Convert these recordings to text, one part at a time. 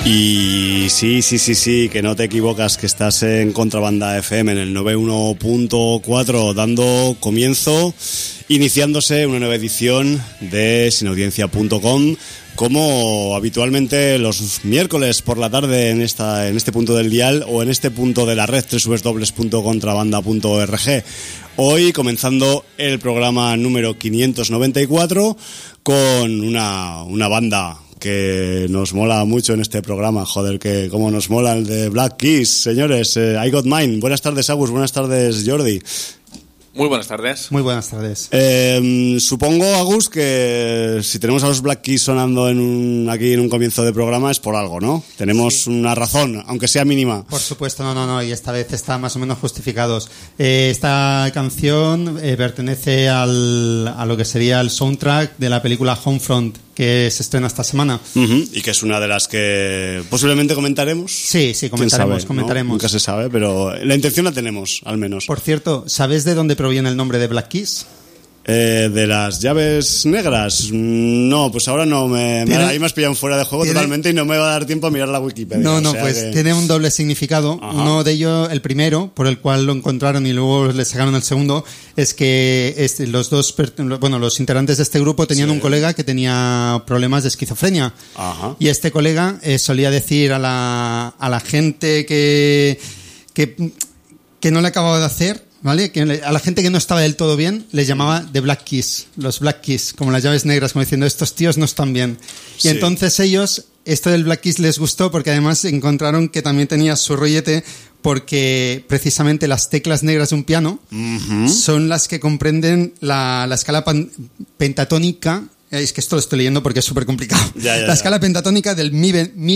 Y sí, que no te equivocas, que estás en Contrabanda FM en el 91.4, dando comienzo, iniciándose una nueva edición de sinaudiencia.com, como habitualmente los miércoles por la tarde en este punto del dial o en este punto de la red www.contrabanda.org. Hoy comenzando el programa número 594 con una banda que nos mola mucho en este programa, joder, que como nos mola el de Black Keys, señores. I Got Mine. Buenas tardes, Agus. Buenas tardes, Jordi. Muy buenas tardes. Muy buenas tardes. Supongo, Agus, que si tenemos a los Black Keys sonando aquí en un comienzo de programa es por algo, ¿no? Tenemos una razón, aunque sea mínima. Por supuesto, no, y esta vez está más o menos justificados. Esta canción pertenece a lo que sería el soundtrack de la película Homefront, que se estrena esta semana. Uh-huh. Y que es una de las que posiblemente comentaremos. Sí, comentaremos. ¿No? Nunca se sabe, pero la intención la tenemos, al menos. Por cierto, ¿sabes de dónde proviene el nombre de Black Keys? De las llaves negras. No, pues ahora no ahí me has pillado fuera de juego totalmente y no me va a dar tiempo a mirar la Wikipedia. Tiene un doble significado. Ajá. Uno de ellos, el primero, por el cual lo encontraron y luego le sacaron el segundo, es que los integrantes de este grupo tenían un colega que tenía problemas de esquizofrenia. Ajá. Y este colega solía decir a la gente que no le acababa de hacer, ¿vale? Que a la gente que no estaba del todo bien les llamaba The Black Keys, los Black Keys, como las llaves negras, como diciendo, estos tíos no están bien. Y entonces ellos, esto del Black Keys les gustó porque además encontraron que también tenía su rollete, porque precisamente las teclas negras de un piano son las que comprenden la escala pentatónica. Es que esto lo estoy leyendo porque es súper complicado. La escala pentatónica del mi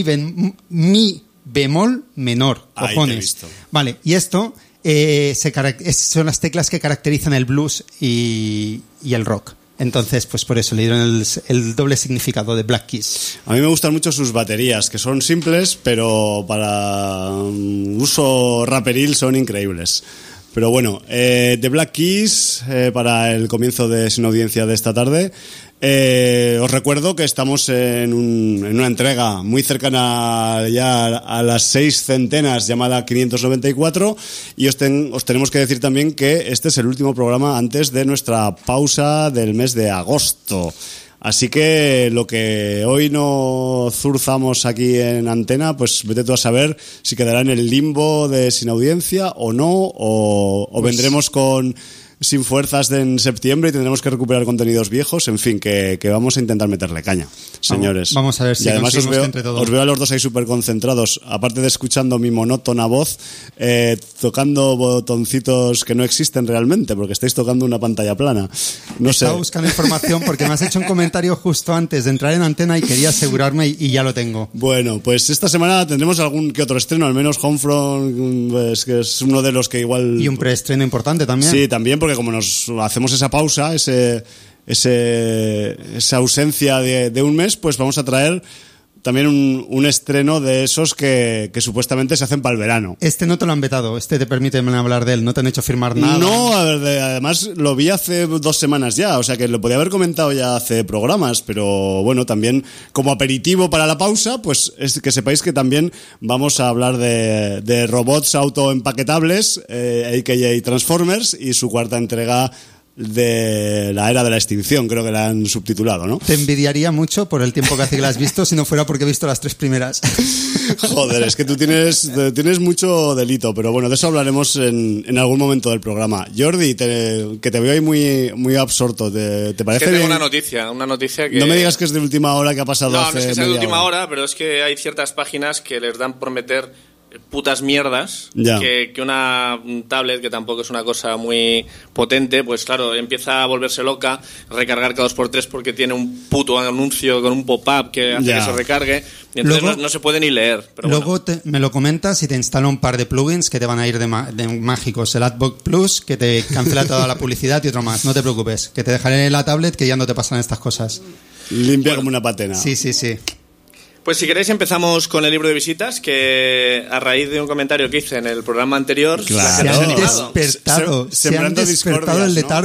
bemol menor. Cojones. Vale, y esto son las teclas que caracterizan el blues y el rock. Entonces, pues por eso le dieron el doble significado de Black Keys. A mí me gustan mucho sus baterías, que son simples, pero para uso raperil son increíbles. Pero bueno, The Black Keys, para el comienzo de Sin Audiencia de esta tarde. Os recuerdo que estamos en una entrega muy cercana ya a las 600, llamada 594, y os tenemos que decir también que este es el último programa antes de nuestra pausa del mes de agosto. Así que lo que hoy no zurzamos aquí en antena, pues vete tú a saber si quedará en el limbo de Sin Audiencia o no, o vendremos sin fuerzas en septiembre y tendremos que recuperar contenidos viejos. En fin, que vamos a intentar meterle caña, señores. Vamos a ver si además conseguimos que entre todo. Os veo a los dos ahí súper concentrados, aparte de escuchando mi monótona voz, tocando botoncitos que no existen realmente, porque estáis tocando una pantalla plana. Estaba buscando información porque me has hecho un comentario justo antes de entrar en antena y quería asegurarme y ya lo tengo. Bueno, pues esta semana tendremos algún que otro estreno, al menos Homefront, pues, que es uno de los que igual... Y un preestreno importante también. Sí, también, porque como nos hacemos esa pausa, esa ausencia de un mes, pues vamos a traer también un estreno de esos que supuestamente se hacen para el verano. Este no te lo han vetado, te permite hablar de él, no te han hecho firmar nada. No, además lo vi hace 2 semanas ya, o sea que lo podía haber comentado ya hace programas, pero bueno, también como aperitivo para la pausa, pues es que sepáis que también vamos a hablar de robots autoempaquetables, a.k.a. Transformers, y su cuarta entrega de la era de la extinción, creo que la han subtitulado, ¿no? Te envidiaría mucho por el tiempo que hace que la has visto, si no fuera porque he visto las 3 primeras. Joder, es que tú tienes mucho delito, pero bueno, de eso hablaremos en algún momento del programa. Jordi, que te veo ahí muy, muy absorto, ¿te parece que tengo bien? una noticia que... No me digas que es de última hora, que ha pasado No, hace no es que sea de última hora, pero es que hay ciertas páginas que les dan por meter putas mierdas, ya. que una tablet, que tampoco es una cosa muy potente, pues claro, empieza a volverse loca, recargar cada 2x3 porque tiene un puto anuncio con un pop-up que hace que se recargue, y entonces luego, no se puede ni leer. Pero luego me lo comentas y te instala un par de plugins que te van a ir de mágicos. El Adblock Plus, que te cancela toda la publicidad, y otro más. No te preocupes, que te dejaré en la tablet, que ya no te pasan estas cosas. Limpia como una patena. Sí. Pues si queréis empezamos con el libro de visitas, que a raíz de un comentario que hice en el programa anterior, claro, se han despertado el letargo.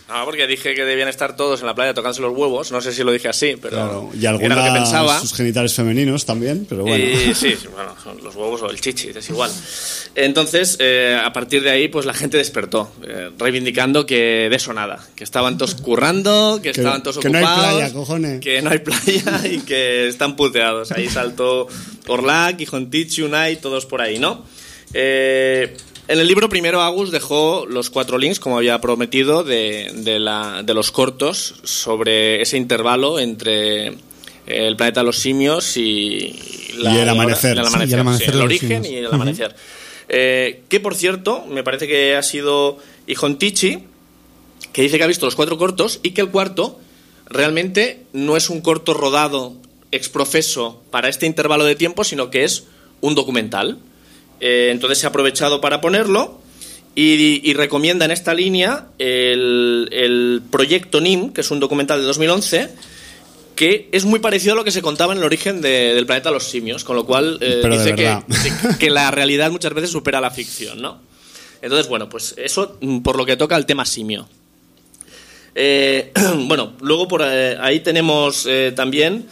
No, porque dije que debían estar todos en la playa tocándose los huevos. No sé si lo dije así, pero Claro, y era lo que algunas pensaba. sus genitales femeninos también, pero bueno. Y sí, bueno, son los huevos o el chichi, es igual. Entonces, a partir de ahí, pues la gente despertó, reivindicando que de eso nada, que estaban todos currando, que estaban todos que no hay ocupados, playa, cojones. que no hay playa y que están puteados. Ahí saltó Orlac, Ijontichi, Unai, todos por ahí, ¿no? En el libro primero Agus dejó los 4 links, como había prometido, de los cortos sobre ese intervalo entre el planeta de los simios y el amanecer. Sí, y el amanecer el de los origen simios. y el amanecer. Que, por cierto, me parece que ha sido Ijontichi, que dice que ha visto los 4 cortos y que el cuarto realmente no es un corto rodado exprofeso para este intervalo de tiempo, sino que es un documental. Entonces se ha aprovechado para ponerlo y recomienda en esta línea el proyecto NIM, que es un documental de 2011, que es muy parecido a lo que se contaba en el origen del planeta de los simios, con lo cual dice que la realidad muchas veces supera la ficción, ¿no? Entonces, bueno, pues eso por lo que toca al tema simio. Bueno, luego por ahí tenemos también...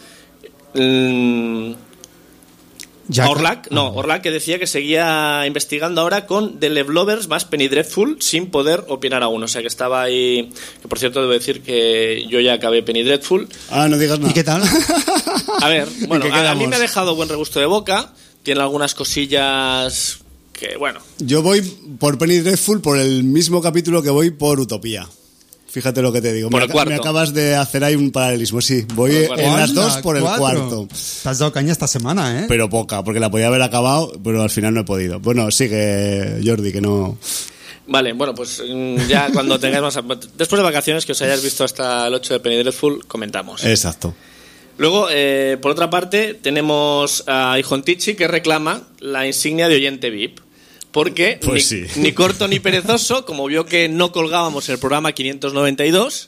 Orlac, que decía que seguía investigando ahora con The Leftovers más Penny Dreadful sin poder opinar aún. O sea que estaba ahí. Que por cierto, debo decir que yo ya acabé Penny Dreadful. Ah, no digas nada. ¿Y qué tal? A ver, bueno, qué a mí quedamos? me ha dejado buen regusto de boca. Tiene algunas cosillas que, bueno. Yo voy por Penny Dreadful por el mismo capítulo que voy por Utopía. Fíjate lo que te digo. Por el cuarto. Me acabas de hacer ahí un paralelismo. Sí, voy en las Anda, dos por el 4. cuarto. Te has dado caña esta semana, ¿eh? Pero poca, porque la podía haber acabado, pero al final no he podido. Bueno, sigue, Jordi, que no... Vale, bueno, pues ya cuando tengáis más... Después de vacaciones, que os hayáis visto hasta el 8 de Penny Dreadful, comentamos. Exacto. Luego, por otra parte, tenemos a Ijontichi, que reclama la insignia de oyente VIP. Porque Pues ni corto ni perezoso, como vio que no colgábamos el programa 592,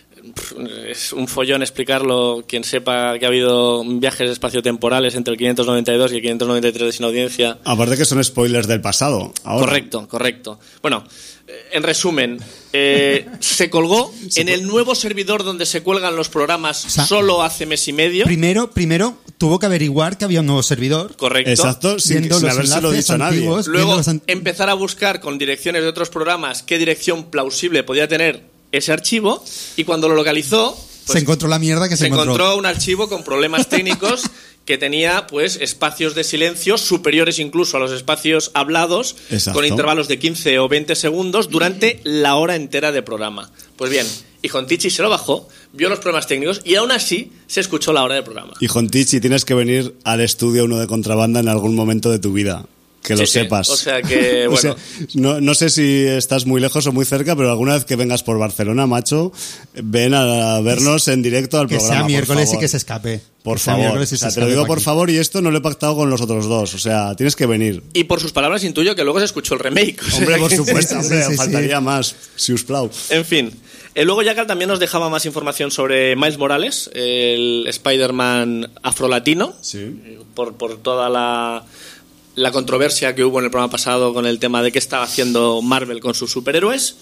es un follón explicarlo, quien sepa que ha habido viajes espaciotemporales entre el 592 y el 593 de Sin Audiencia. Aparte que son spoilers del pasado. Ahora. Correcto. Bueno, en resumen, se colgó en el nuevo servidor donde se cuelgan los programas solo hace mes y medio. Primero tuvo que averiguar que había un nuevo servidor. Correcto. Exacto, sin Viendo los habérselo enlaces dicho a nadie. antiguos, Luego viendo los empezar a buscar con direcciones de otros programas qué dirección plausible podía tener ese archivo, y cuando lo localizó, pues, se encontró la mierda que se encontró. un archivo con problemas técnicos que tenía pues espacios de silencio superiores incluso a los espacios hablados. Exacto. Con intervalos de 15 o 20 segundos durante la hora entera de programa. Pues bien, Ijontichi se lo bajó, vio los problemas técnicos y aún así se escuchó la hora del programa. Y Jontichi, tienes que venir al estudio 1 de Contrabanda en algún momento de tu vida. Que lo Sí, sepas. o sea que, bueno. O sea, no sé si estás muy lejos o muy cerca, pero alguna vez que vengas por Barcelona, macho, ven a vernos en directo al Que programa. sea miércoles por favor. y que se escape. Por Que sea favor. miércoles y O sea, se te lo escape digo pa' por aquí. favor, y esto no lo he pactado con los otros dos. O sea, tienes que venir. Y por sus palabras intuyo que luego se escuchó el remake. O sea Hombre, por que- supuesto, hombre, sí. faltaría más, si us plau. En fin. Luego Jackal también nos dejaba más información sobre Miles Morales, el Spider-Man afrolatino, Sí. por toda la controversia que hubo en el programa pasado con el tema de qué estaba haciendo Marvel con sus superhéroes.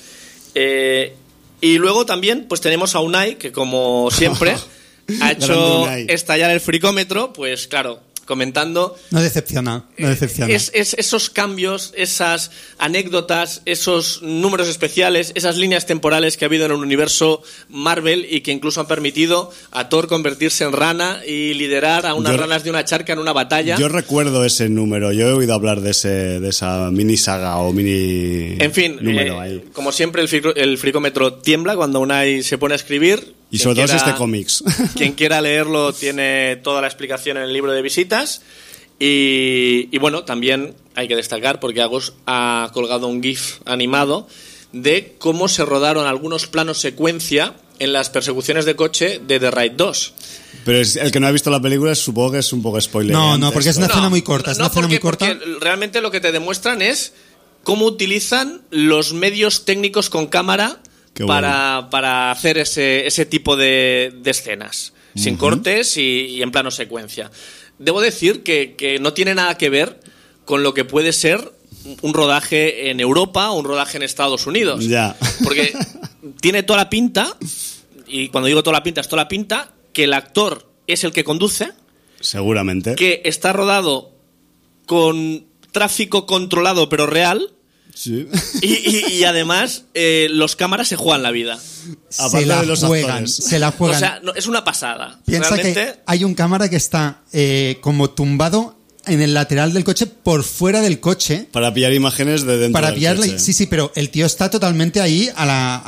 Y luego también pues tenemos a Unai, que como siempre ha Grande hecho Unai. estallar el fricómetro, pues claro, comentando No decepciona. esos cambios, esas anécdotas, esos números especiales, esas líneas temporales que ha habido en el universo Marvel y que incluso han permitido a Thor convertirse en rana y liderar a unas ranas de una charca en una batalla. Yo recuerdo ese número, yo he oído hablar de esa mini saga o mini En fin, número ahí. como siempre el fricómetro tiembla cuando Unai se pone a escribir. Y Quien sobre todo si quiera- este cómics. Quien quiera leerlo tiene toda la explicación en el libro de visitas. Y bueno, también hay que destacar, porque Agus ha colgado un GIF animado de cómo se rodaron algunos planos secuencia en las persecuciones de coche de The Raid 2. Pero el que no ha visto la película supongo que es un poco spoiler. No, porque es una escena muy corta. Es no, una escena muy porque corta. realmente lo que te demuestran es cómo utilizan los medios técnicos con cámara Qué para hacer ese tipo de escenas, sin cortes y en plano secuencia. Debo decir que no tiene nada que ver con lo que puede ser un rodaje en Europa o un rodaje en Estados Unidos. Ya. Porque tiene toda la pinta, y cuando digo toda la pinta, es toda la pinta, que el actor es el que conduce. Seguramente. Que está rodado con tráfico controlado pero real. Sí. Y además los cámaras se juegan la vida. Aparte de los actores. Se la juegan. O sea, es una pasada. Piensa realmente... que hay un cámara que está como tumbado en el lateral del coche, por fuera del coche. Para pillar imágenes de dentro del coche. Sí, pero el tío está totalmente ahí a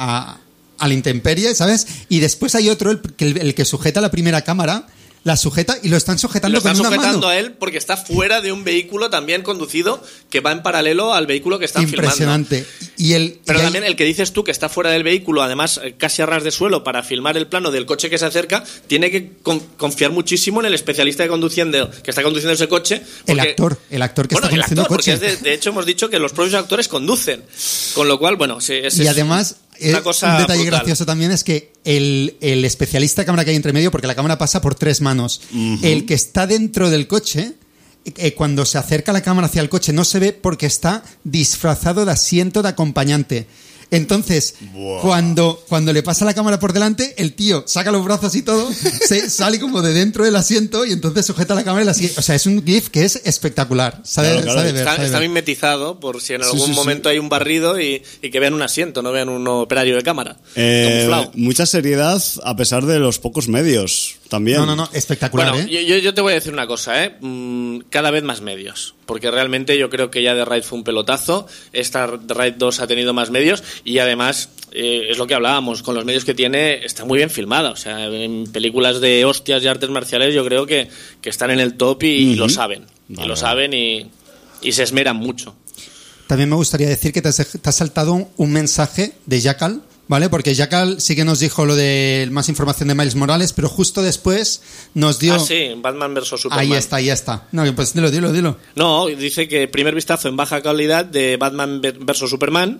la intemperie, ¿sabes? Y después hay otro, el que sujeta la primera cámara, la sujeta y lo están sujetando con una mano. Lo están sujetando a él porque está fuera de un vehículo también conducido que va en paralelo al vehículo que están filmando. Impresionante. Pero también el que dices tú que está fuera del vehículo, además casi a ras de suelo para filmar el plano del coche que se acerca, tiene que confiar muchísimo en el especialista que está conduciendo ese coche. Porque, el actor que está conduciendo el coche. Porque de hecho hemos dicho que los propios actores conducen. Con lo cual, bueno, y además... un detalle brutal. Gracioso también es que el especialista de cámara que hay entre medio, porque la cámara pasa por 3 manos, el que está dentro del coche, cuando se acerca la cámara hacia el coche no se ve porque está disfrazado de asiento de acompañante. Entonces, cuando le pasa la cámara por delante, el tío saca los brazos y todo, se sale como de dentro del asiento y entonces sujeta la cámara y la sigue. O sea, es un GIF que es espectacular. Está mimetizado por si en algún momento hay un barrido y que vean un asiento, no vean un operario de cámara. Mucha seriedad a pesar de los pocos medios también. No, espectacular. Bueno, yo te voy a decir una cosa, cada vez más medios. Porque realmente yo creo que ya The Raid fue un pelotazo. Esta The Raid 2 ha tenido más medios y además, es lo que hablábamos, con los medios que tiene está muy bien filmada. O sea, en películas de hostias y artes marciales yo creo que están en el top y lo saben. Vale. Y lo saben y se esmeran mucho. También me gustaría decir que te has saltado un mensaje de Jackal, ¿vale? Porque Jackal sí que nos dijo lo de más información de Miles Morales, pero justo después nos dio... sí, Batman vs Superman. Ahí está. No, pues dilo. No, dice que primer vistazo en baja calidad de Batman vs Superman,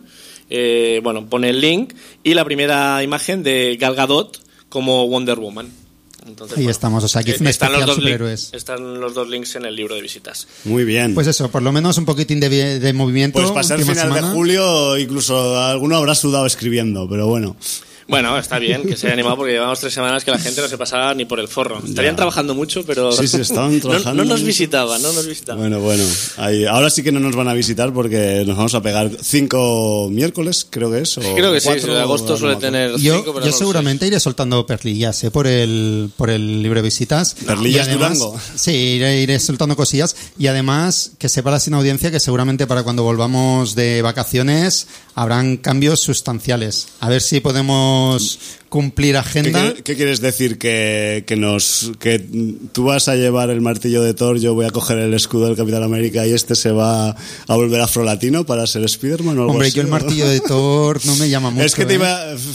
pone el link, y la primera imagen de Gal Gadot como Wonder Woman. Entonces, ahí estamos, o sea, aquí están los dos links en el libro de visitas. Muy bien. Pues eso, por lo menos un poquitín de movimiento. Pues para ser final de julio, incluso alguno habrá sudado escribiendo, pero bueno. Bueno, está bien que se haya animado porque llevamos 3 semanas que la gente no se pasaba ni por el forro. Estarían trabajando mucho, pero sí, estaban trabajando. no nos visitaban. Bueno. Ahora sí que no nos van a visitar porque nos vamos a pegar 5 miércoles, creo que es. Creo que 4, sí, agosto suele tener 5, pero yo seguramente iré soltando perlillas por el libro de visitas. ¿Perlillas Durango? Sí, iré soltando cosillas y además que sepa la sin audiencia que seguramente para cuando volvamos de vacaciones habrán cambios sustanciales. A ver si podemos cumplir agenda. ¿Qué quieres decir? ¿Que tú vas a llevar el martillo de Thor, yo voy a coger el escudo del Capitán América y este se va a volver afrolatino para ser Spider-Man o algo Hombre, así? Yo el martillo de Thor no me llama mucho. Es que te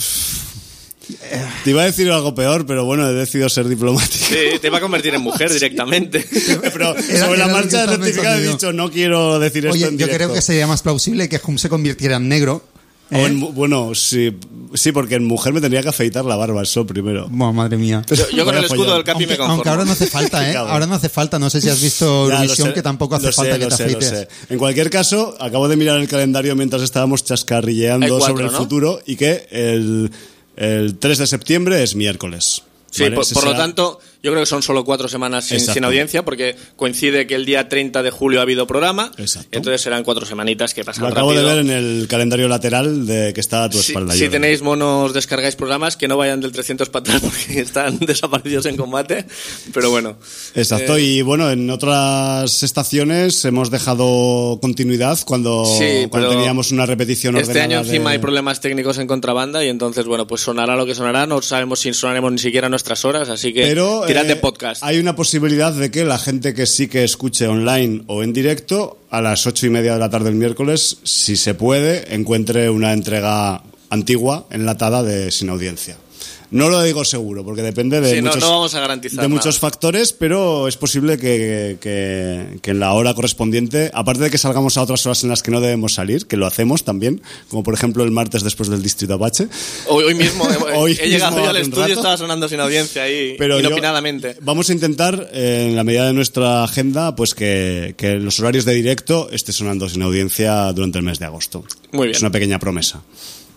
iba a decir algo peor, pero bueno, he decidido ser diplomático. Sí, te iba a convertir en mujer directamente. Pero sobre la marcha de rectificar he dicho, no quiero decir esto en directo. Yo creo que sería más plausible que Hum se convirtiera en negro. Bueno, sí, porque en mujer me tendría que afeitar la barba, eso primero. Bueno, madre mía. Yo con el escudo del Capi me conformo. Aunque ahora no hace falta, Ahora no hace falta. No sé si has visto Eurovisión, que tampoco hace falta que te afeites. Lo sé. En cualquier caso, acabo de mirar el calendario mientras estábamos chascarrilleando sobre el futuro y que el 3 de septiembre es miércoles. Sí, ¿vale? por lo tanto, yo creo que son solo 4 semanas sin audiencia, porque coincide que el día 30 de julio ha habido programa. Exacto. Entonces serán 4 semanitas que pasan rápido. Lo acabo de ver en el calendario lateral que está a tu espalda. Si tenéis monos, descargáis programas que no vayan del 300 para atrás porque están desaparecidos en combate, pero bueno. Exacto, y bueno, en otras estaciones hemos dejado continuidad cuando teníamos una repetición ordenada. Este año encima hay problemas técnicos en contrabanda y entonces, bueno, pues sonará lo que sonará, no sabemos si sonaremos ni siquiera nuestras horas, así que tirad de podcast. Hay una posibilidad de que la gente que sí que escuche online o en directo, a las 8:30 de la tarde del miércoles, si se puede, encuentre una entrega antigua, enlatada de Sin Audiencia. No lo digo seguro, porque depende de no vamos a garantizar muchos factores, pero es posible que en la hora correspondiente, aparte de que salgamos a otras horas en las que no debemos salir, que lo hacemos también, como por ejemplo el martes después del Distrito Apache. Hoy mismo he llegado yo al estudio, estaba sonando Sin Audiencia ahí, inopinadamente. Vamos a intentar, en la medida de nuestra agenda, pues que los horarios de directo esté sonando Sin Audiencia durante el mes de agosto. Muy bien. Es una pequeña promesa.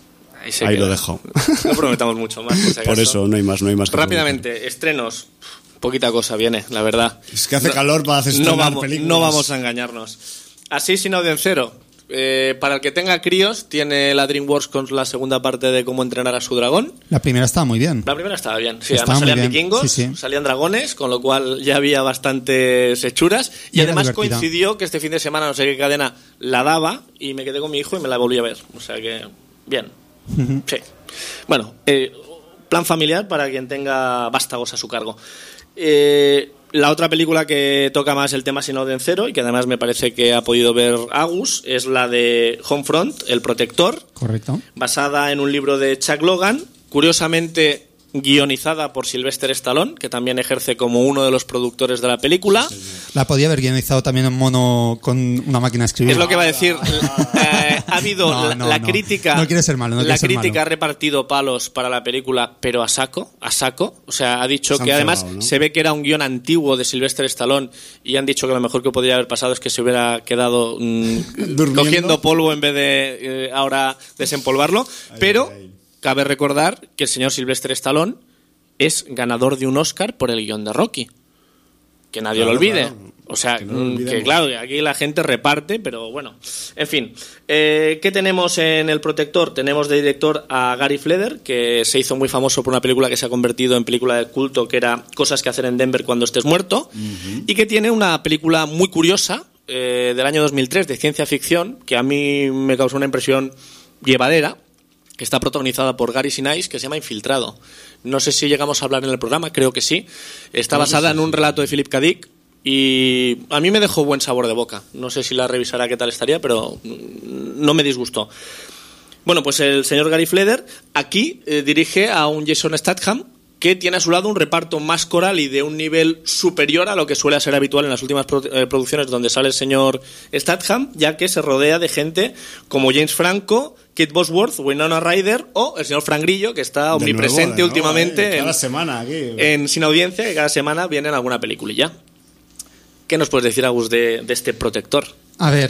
Ahí lo dejo. No prometamos mucho más. Por eso, no hay más que rápidamente, prometer. Estrenos. Poquita cosa viene, la verdad. Es que hace calor para estrenar películas. No vamos a engañarnos. Así sin Audience Zero. Para el que tenga críos, tiene la DreamWorks con la segunda parte de Cómo entrenar a su dragón. La primera estaba muy bien. La primera estaba bien. Sí, además salían vikingos, salían dragones, con lo cual ya había bastantes hechuras. Y además coincidió que este fin de semana, no sé qué cadena, la daba y me quedé con mi hijo y me la volví a ver. O sea que, bien. Sí. Bueno, plan familiar para quien tenga vástagos a su cargo. La otra película que toca más el tema sin Audience Zero y que además me parece que ha podido ver Agus es la de Homefront, El Protector. Correcto. Basada en un libro de Chuck Logan, curiosamente guionizada por Sylvester Stallone, que también ejerce como uno de los productores de la película. La podía haber guionizado también en mono con una máquina de escribir. Es lo que va a decir. Ha habido la crítica. No quiere ser malo. La crítica ha repartido palos para la película, pero a saco. O sea, ha dicho que además se ve que era un guión antiguo de Sylvester Stallone y han dicho que lo mejor que podría haber pasado es que se hubiera quedado cogiendo polvo en vez de ahora desempolvarlo. Pero cabe recordar que el señor Sylvester Stallone es ganador de un Oscar por el guión de Rocky. Que nadie lo olvide. Claro. O sea, que claro, aquí la gente reparte, pero bueno. En fin, ¿qué tenemos en El Protector? Tenemos de director a Gary Fleder, que se hizo muy famoso por una película que se ha convertido en película de culto, que era Cosas que hacer en Denver cuando estés muerto, y que tiene una película muy curiosa del año 2003 de ciencia ficción, que a mí me causó una impresión llevadera, que está protagonizada por Gary Sinise, que se llama Infiltrado. No sé si llegamos a hablar en el programa, creo que sí. Está basada en un relato de Philip K. Dick y a mí me dejó buen sabor de boca. No sé si la revisará qué tal estaría, pero no me disgustó. Bueno, pues el señor Gary Fleder aquí dirige a un Jason Statham que tiene a su lado un reparto más coral y de un nivel superior a lo que suele ser habitual en las últimas producciones donde sale el señor Statham, ya que se rodea de gente como James Franco, Kate Bosworth, Winona Ryder o el señor Frank Grillo, que está omnipresente últimamente cada semana aquí, en Sin Audiencia, que cada semana viene en alguna peliculilla. ¿Qué nos puedes decir, Agus, de este Protector? A ver,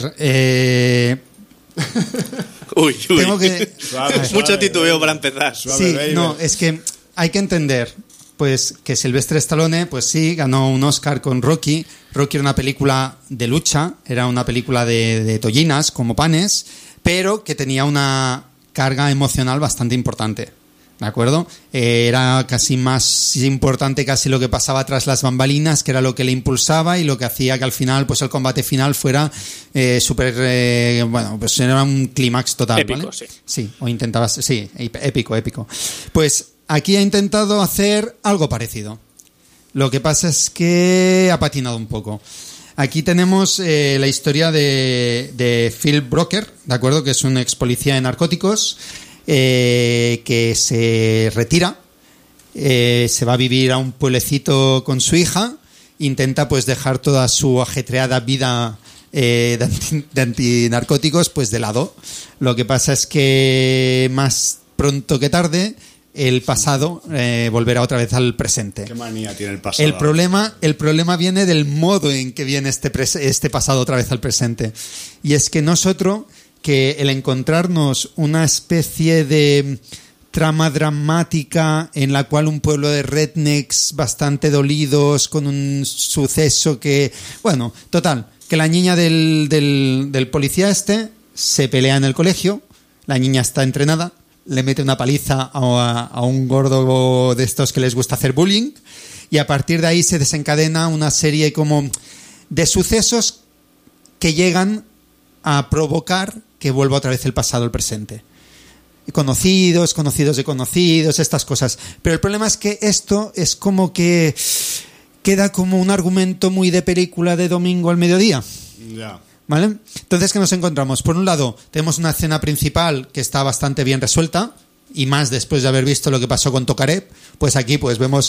Uy. Tengo que... Mucho titubeo para empezar. Sí, no, es que hay que entender pues que Sylvester Stallone, pues sí, ganó un Oscar con Rocky. Rocky era una película de lucha, era una película de tollinas como panes, pero que tenía una carga emocional bastante importante, ¿de acuerdo? Era casi más importante casi lo que pasaba tras las bambalinas, que era lo que le impulsaba y lo que hacía que al final, pues el combate final fuera súper, bueno, pues era un clímax total, épico, ¿vale? Sí. Sí, o intentabas, sí, épico. Pues aquí ha intentado hacer algo parecido. Lo que pasa es que ha patinado un poco. Aquí tenemos la historia de Phil Broker, ¿de acuerdo? Que es un ex policía de narcóticos que se retira, se va a vivir a un pueblecito con su hija, intenta pues dejar toda su ajetreada vida de antinarcóticos pues de lado. Lo que pasa es que más pronto que tarde el pasado volverá otra vez al presente. ¿Qué manía tiene el pasado? El problema viene del modo en que viene este pasado otra vez al presente. Y es que nosotros, que el encontrarnos una especie de trama dramática en la cual un pueblo de rednecks bastante dolidos con un suceso que... Bueno, total, que la niña del policía se pelea en el colegio, la niña está entrenada, le mete una paliza a un gordo de estos que les gusta hacer bullying y a partir de ahí se desencadena una serie como de sucesos que llegan a provocar que vuelva otra vez el pasado al presente. Conocidos de conocidos, estas cosas. Pero el problema es que esto es como que queda como un argumento muy de película de domingo al mediodía. Ya. ¿Vale? Entonces, ¿qué nos encontramos? Por un lado, tenemos una escena principal que está bastante bien resuelta, y más después de haber visto lo que pasó con Tokarev, pues aquí pues vemos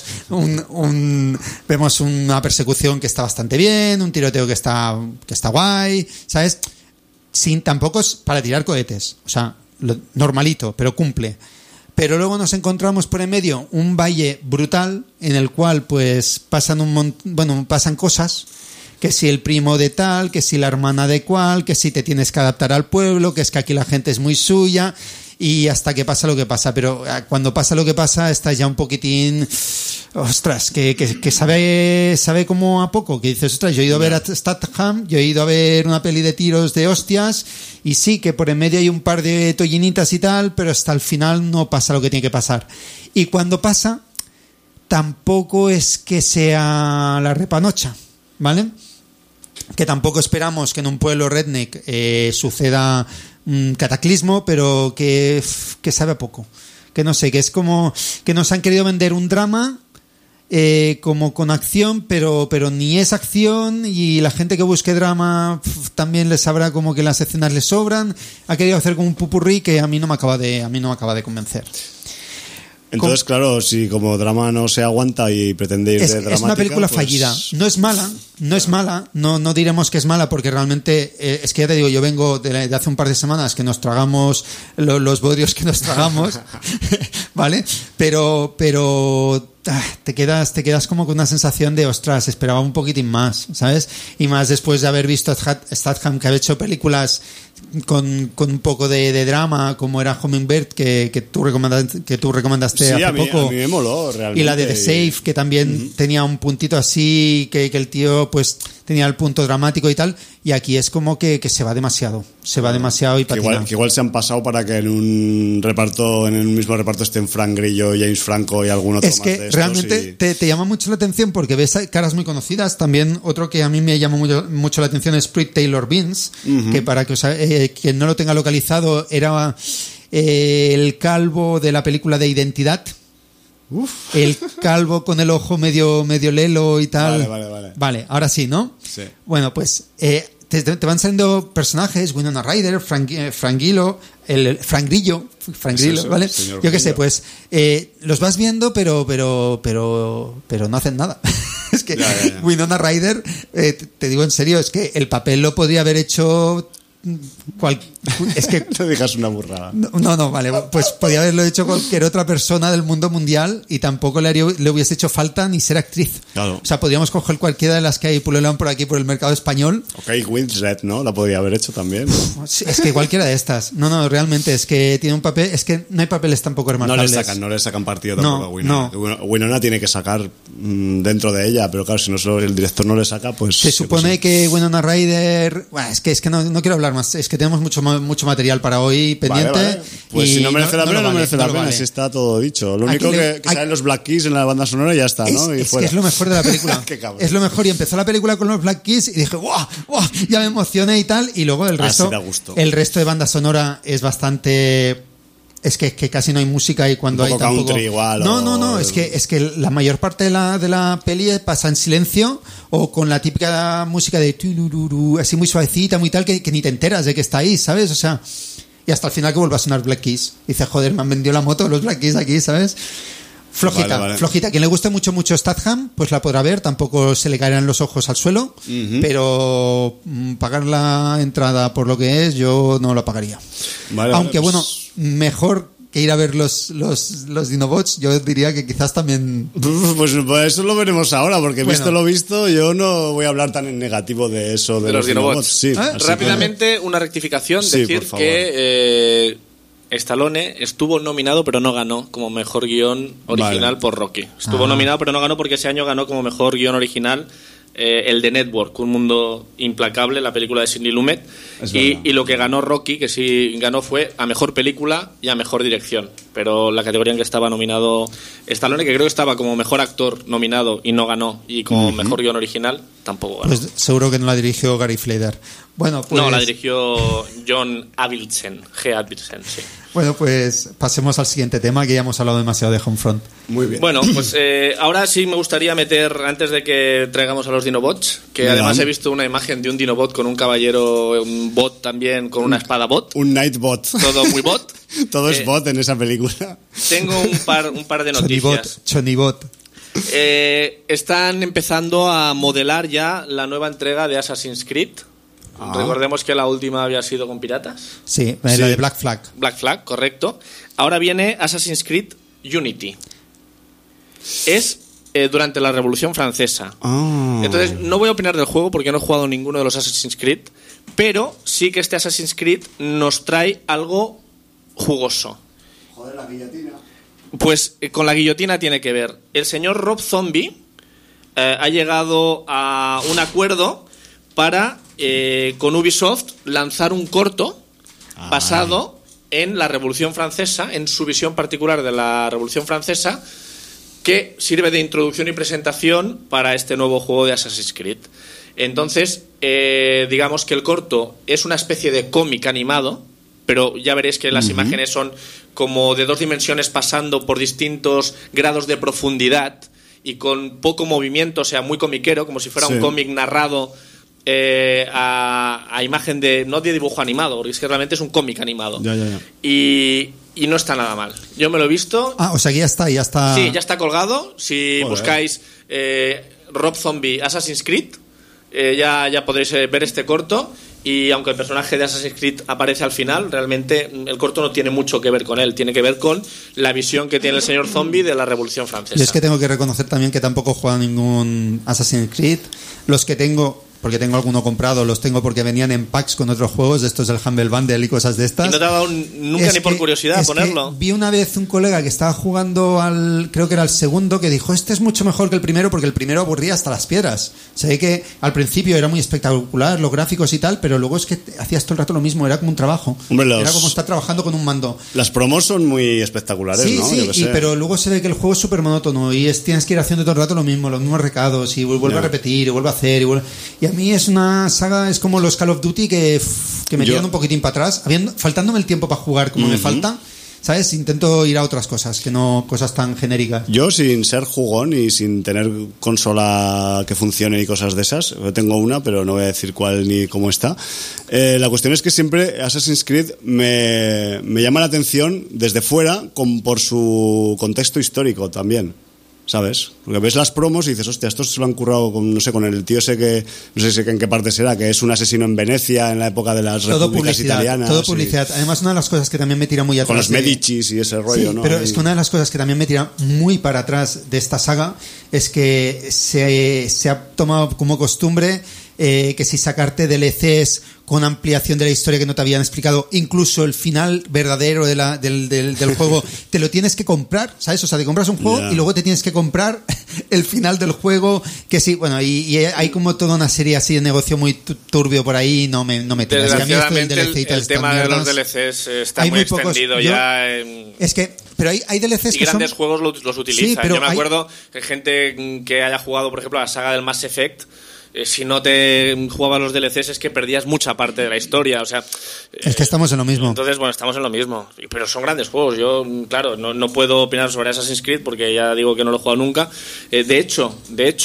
vemos una persecución que está bastante bien, un tiroteo que está guay, ¿sabes? Sin tampoco es para tirar cohetes, o sea, normalito, pero cumple. Pero luego nos encontramos por en medio un valle brutal en el cual pues pasan pasan cosas, que si el primo de tal, que si la hermana de cual, que si te tienes que adaptar al pueblo, que es que aquí la gente es muy suya, y hasta que pasa lo que pasa. Pero cuando pasa lo que pasa, estás ya un poquitín... Ostras, que sabe como a poco, que dices, ostras, yo he ido a ver a Statham, yo he ido a ver una peli de tiros de hostias, y sí, que por en medio hay un par de tollinitas y tal, pero hasta el final no pasa lo que tiene que pasar. Y cuando pasa, tampoco es que sea la repanocha, ¿vale? Que tampoco esperamos que en un pueblo redneck suceda un cataclismo, pero que sabe a poco. Que no sé, que es como que nos han querido vender un drama como con acción, pero ni es acción, y la gente que busque drama también les sabrá como que las escenas les sobran. Ha querido hacer como un pupurrí que a mí no me acaba de convencer. Entonces, claro, si como drama no se aguanta y pretende ir de dramática... Es una película fallida. No es mala, no diremos que es mala, porque realmente, es que ya te digo, yo vengo de hace un par de semanas que nos tragamos los bodrios que nos tragamos, ¿vale? Pero te quedas como con una sensación de, ostras, esperaba un poquitín más, ¿sabes? Y más después de haber visto a Statham, que ha hecho películas con un poco de drama, como era Hummingbird, que tú recomendaste hace poco. A mí me moló, realmente. Y la de The Safe, que también tenía un puntito así, que el tío pues tenía el punto dramático y tal, y aquí es como que se va demasiado y patina. Que igual se han pasado para que en un mismo reparto estén Frank Grillo, James Franco y algún otro es más que de estos. Realmente te llama mucho la atención porque ves caras muy conocidas. También otro que a mí me llama mucho la atención es Pruitt Taylor Vince, que para que quien no lo tenga localizado, era el calvo de la película de Identidad. Uf. El calvo con el ojo medio lelo y tal. Vale, ahora sí, ¿no? Sí. Bueno, pues te van saliendo personajes, Winona Ryder, Frank Grillo, Frank Grillo, ¿vale? Yo qué sé, pues los vas viendo, pero no hacen nada. Es que ya. Winona Ryder, te digo en serio, es que el papel lo podría haber hecho... Es que no digas una burrada. No, vale, pues podía haberlo hecho cualquier otra persona del mundo mundial y tampoco le hubiese hecho falta ni ser actriz. Claro. O sea, podríamos coger cualquiera de las que hay pulelan por aquí por el mercado español. Ok, Winslet, ¿no? La podría haber hecho también. Es que cualquiera de estas. No, realmente es que tiene un papel, es que no hay papeles tampoco remarcables. No le sacan partido tampoco a Winona. No. Winona tiene que sacar dentro de ella, pero claro, si no el director no le saca, pues... Se supone que Winona Ryder... Bueno, es que no quiero hablar más, es que tenemos mucho material para hoy pendiente. Vale. Pues si no merece la pena, no merece la pena, si está todo dicho. Lo único que salen los Black Keys en la banda sonora y ya está, ¿no? Es que es lo mejor de la película. Es lo mejor, y empezó la película con los Black Keys y dije, ¡guau! Ya me emocioné y tal, y luego el resto de banda sonora es bastante... Es que casi no hay música, y cuando hay tampoco... country igual. No, es que la mayor parte de la peli pasa en silencio o con la típica música de turururu, así muy suavecita, muy tal, que ni te enteras de que está ahí, ¿sabes? O sea, y hasta el final que vuelva a sonar Black Keys. Y dice, joder, me han vendido la moto los Black Keys aquí, ¿sabes? Flojita, vale. Flojita. Quien le guste mucho Statham, pues la podrá ver, tampoco se le caerán los ojos al suelo, pero pagar la entrada por lo que es, yo no la pagaría. Aunque pues... bueno, mejor que ir a ver los Dinobots, yo diría que quizás también... Pues eso lo veremos ahora, porque visto lo visto, yo no voy a hablar tan en negativo de eso de los Dinobots. Sí, rápidamente, una rectificación, decir que Stallone estuvo nominado pero no ganó como mejor guión original por Rocky. Estuvo nominado pero no ganó porque ese año ganó como mejor guión original el de Network, Un Mundo Implacable, la película de Sidney Lumet, y lo que ganó Rocky, que sí ganó, fue a mejor película y a mejor dirección, pero la categoría en que estaba nominado Stallone, que creo que estaba como mejor actor nominado y no ganó, y como mejor guión original tampoco ganó. Pues seguro que no la dirigió Gary Fleder. Bueno, pues... No, la dirigió John Avildsen, sí. Bueno, pues pasemos al siguiente tema, que ya hemos hablado demasiado de Homefront. Muy bien. Bueno, pues ahora sí me gustaría meter, antes de que traigamos a los Dinobots, que además he visto una imagen de un Dinobot con un caballero, un bot también, con una espada bot. Un Nightbot. Todo muy bot. Todo es bot en esa película. Tengo un par de noticias. Chonibot. Están empezando a modelar ya la nueva entrega de Assassin's Creed. Recordemos que la última había sido con piratas. Sí, la de Black Flag. Black Flag, correcto. Ahora viene Assassin's Creed Unity. Es durante la Revolución Francesa. Entonces, no voy a opinar del juego porque no he jugado ninguno de los Assassin's Creed, pero sí que este Assassin's Creed nos trae algo jugoso. Joder, la guillotina. Pues con la guillotina tiene que ver. El señor Rob Zombie ha llegado a un acuerdo para, con Ubisoft, lanzar un corto basado en la Revolución Francesa, en su visión particular de la Revolución Francesa, que sirve de introducción y presentación para este nuevo juego de Assassin's Creed. Entonces, digamos que el corto es una especie de cómic animado, pero ya veréis que las imágenes son como de 2 dimensiones pasando por distintos grados de profundidad y con poco movimiento, o sea, muy comiquero, como si fuera un cómic narrado a imagen de, no de dibujo animado, porque es que realmente es un cómic animado. Ya. Y no está nada mal. Yo me lo he visto. O sea que ya está. Sí, ya está colgado. Si buscáis Rob Zombie Assassin's Creed, ya podréis ver este corto. Y aunque el personaje de Assassin's Creed aparece al final, realmente el corto no tiene mucho que ver con él. Tiene que ver con la visión que tiene el señor Zombie de la Revolución Francesa. Yo es que tengo que reconocer también que tampoco he jugado ningún Assassin's Creed. Los que tengo, porque tengo alguno comprado, los tengo porque venían en packs con otros juegos, de estos del Humble Bundle y cosas de estas. ¿Y no te ha dado nunca ni por curiosidad ponerlo? Vi una vez un colega que estaba jugando creo que era el segundo, que dijo, este es mucho mejor que el primero, porque el primero aburría hasta las piedras. O sea, que al principio era muy espectacular, los gráficos y tal, pero luego es que hacías todo el rato lo mismo, era como un trabajo. Hombre, era como estar trabajando con un mando. Las promos son muy espectaculares, ¿no? Sí, pero luego se ve que el juego es súper monótono y tienes que ir haciendo todo el rato lo mismo, los mismos recados, y vuelve a repetir, y vuelve a hacer, y a mí es una saga, es como los Call of Duty que me tiran un poquitín para atrás, faltándome el tiempo para jugar como me falta, ¿sabes? Intento ir a otras cosas, que no cosas tan genéricas. Yo, sin ser jugón y sin tener consola que funcione y cosas de esas, yo tengo una, pero no voy a decir cuál ni cómo está. La cuestión es que siempre Assassin's Creed me llama la atención desde fuera por su contexto histórico también, ¿sabes? Porque ves las promos y dices, hostia, estos se lo han currado con el tío ese que no sé en qué parte será, que es un asesino en Venecia en la época de las repúblicas italianas. Todo publicidad. Además, una de las cosas que también me tira muy atrás... Con los Medicis y ese rollo, sí, ¿no? Pero es que una de las cosas que también me tira muy para atrás de esta saga es que se ha tomado como costumbre que si sacarte DLCs con ampliación de la historia que no te habían explicado, incluso el final verdadero del juego, te lo tienes que comprar, ¿sabes? O sea, te compras un juego y luego te tienes que comprar el final del juego, que sí, bueno, y hay como toda una serie así de negocio muy turbio por ahí, no me tiras. Desgraciadamente el tema de los DLCs está muy extendido ya. Es que, pero hay DLCs y que grandes juegos los utilizan. Sí, pero yo me acuerdo que gente que haya jugado, por ejemplo, la saga del Mass Effect, si no te jugabas los DLCs es que perdías mucha parte de la historia, o sea... Es que estamos en lo mismo. Entonces, bueno, estamos en lo mismo. Pero son grandes juegos. Yo, claro, no puedo opinar sobre Assassin's Creed porque ya digo que no lo he jugado nunca. De hecho,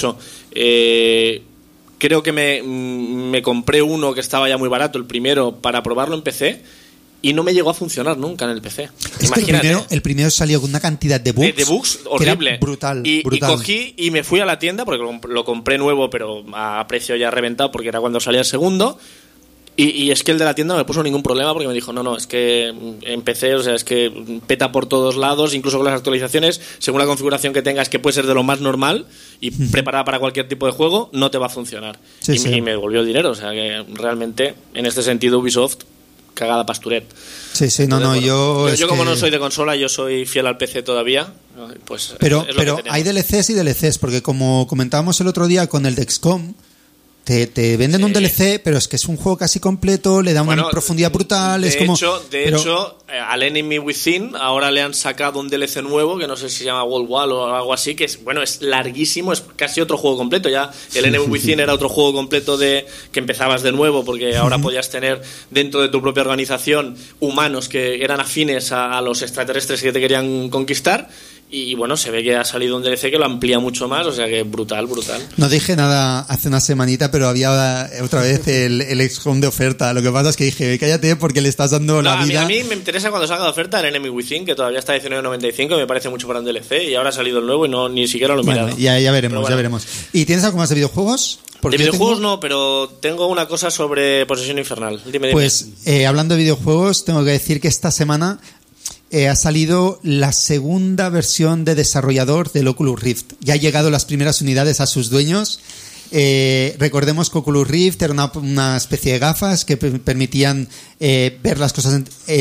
creo que me compré uno que estaba ya muy barato, el primero, para probarlo en PC... Y no me llegó a funcionar nunca en el PC. Es que el primero salió con una cantidad de bugs. De bugs horrible. Brutal. Y cogí y me fui a la tienda, porque lo compré nuevo, pero a precio ya reventado, porque era cuando salía el segundo. Y es que el de la tienda no me puso ningún problema, porque me dijo, no, es que en PC, o sea, es que peta por todos lados, incluso con las actualizaciones, según la configuración que tengas, que puede ser de lo más normal y preparada para cualquier tipo de juego, no te va a funcionar. Y me devolvió el dinero, o sea que realmente, en este sentido, Ubisoft... cagada pasturet. Sí, Entonces, yo como no soy de consola, yo soy fiel al PC todavía, pues pero es lo que hay DLCs y DLCs, porque como comentábamos el otro día con el de XCOM, te venden un DLC, pero es que es un juego casi completo, le da una profundidad brutal. De hecho, al Enemy Within ahora le han sacado un DLC nuevo, que no sé si se llama World War o algo así, que es larguísimo, es casi otro juego completo. Ya el Enemy Within era otro juego completo que empezabas de nuevo, porque ahora podías tener dentro de tu propia organización humanos que eran afines a los extraterrestres que te querían conquistar. Y bueno, se ve que ha salido un DLC que lo amplía mucho más, o sea que brutal. No dije nada hace una semanita, pero había otra vez el XCOM de oferta. Lo que pasa es que dije, cállate porque le estás dando la vida. A mí me interesa cuando salga de oferta el Enemy Within, que todavía está a 19.95, me parece mucho para un DLC, y ahora ha salido el nuevo y ni siquiera lo he mirado. Ya veremos. ¿Y tienes algo más de videojuegos? De videojuegos no, pero tengo una cosa sobre Posesión Infernal. Dime. Pues hablando de videojuegos, tengo que decir que esta semana ha salido la segunda versión de desarrollador del Oculus Rift. Ya han llegado las primeras unidades a sus dueños. Recordemos que Oculus Rift era una especie de gafas que permitían ver las cosas en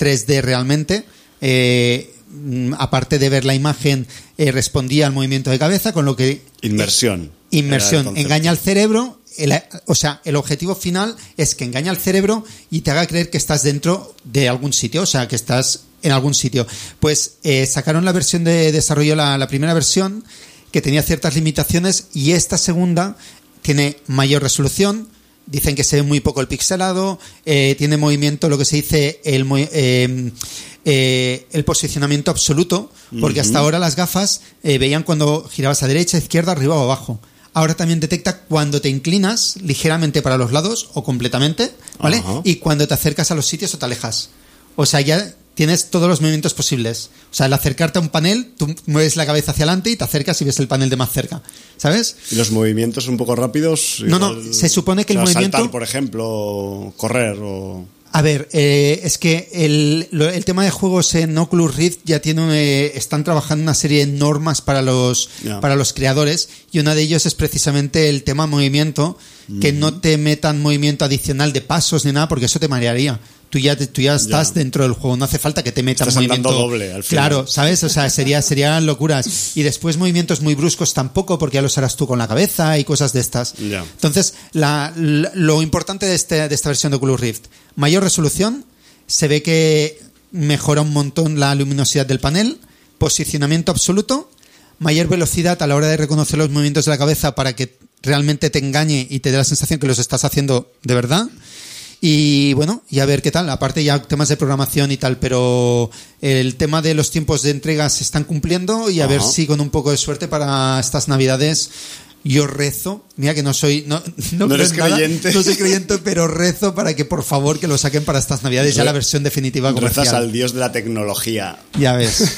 3D realmente. Aparte de ver la imagen, respondía al movimiento de cabeza, con lo que... Inmersión. Engaña al cerebro. El objetivo final es que engaña al cerebro y te haga creer que estás dentro de algún sitio, o sea, que estás en algún sitio. Pues sacaron la versión de desarrollo, la primera versión, que tenía ciertas limitaciones, y esta segunda tiene mayor resolución. Dicen que se ve muy poco el pixelado, tiene movimiento, lo que se dice el posicionamiento absoluto, porque hasta ahora las gafas veían cuando girabas a derecha, izquierda, arriba o abajo. Ahora también detecta cuando te inclinas ligeramente para los lados o completamente, ¿vale? Ajá. Y cuando te acercas a los sitios o te alejas. O sea, ya tienes todos los movimientos posibles. O sea, al acercarte a un panel, tú mueves la cabeza hacia adelante y te acercas y ves el panel de más cerca, ¿sabes? ¿Y los movimientos un poco rápidos? No, se supone que el movimiento... Saltar, por ejemplo, correr o... A ver, es que el tema de juegos en Oculus Rift ya están trabajando una serie de normas para los creadores, y una de ellos es precisamente el tema movimiento, que no te metan movimiento adicional de pasos ni nada, porque eso te marearía. Tú ya estás dentro del juego, no hace falta que te metan movimiento. Estás andando doble al final. Claro, ¿sabes? O sea, serían locuras. Y después movimientos muy bruscos tampoco, porque ya los harás tú con la cabeza y cosas de estas. Ya. Entonces, lo importante de esta versión de Oculus Rift: mayor resolución, se ve que mejora un montón la luminosidad del panel, posicionamiento absoluto, mayor velocidad a la hora de reconocer los movimientos de la cabeza para que realmente te engañe y te dé la sensación que los estás haciendo de verdad. Y bueno, y a ver qué tal. Aparte ya temas de programación y tal, pero el tema de los tiempos de entrega se están cumpliendo, y a ver si con un poco de suerte para estas Navidades. Yo rezo, mira que no eres creyente. No soy creyente, pero rezo para que por favor que lo saquen para estas Navidades, ya la versión definitiva comercial. Rezas al dios de la tecnología. Ya ves.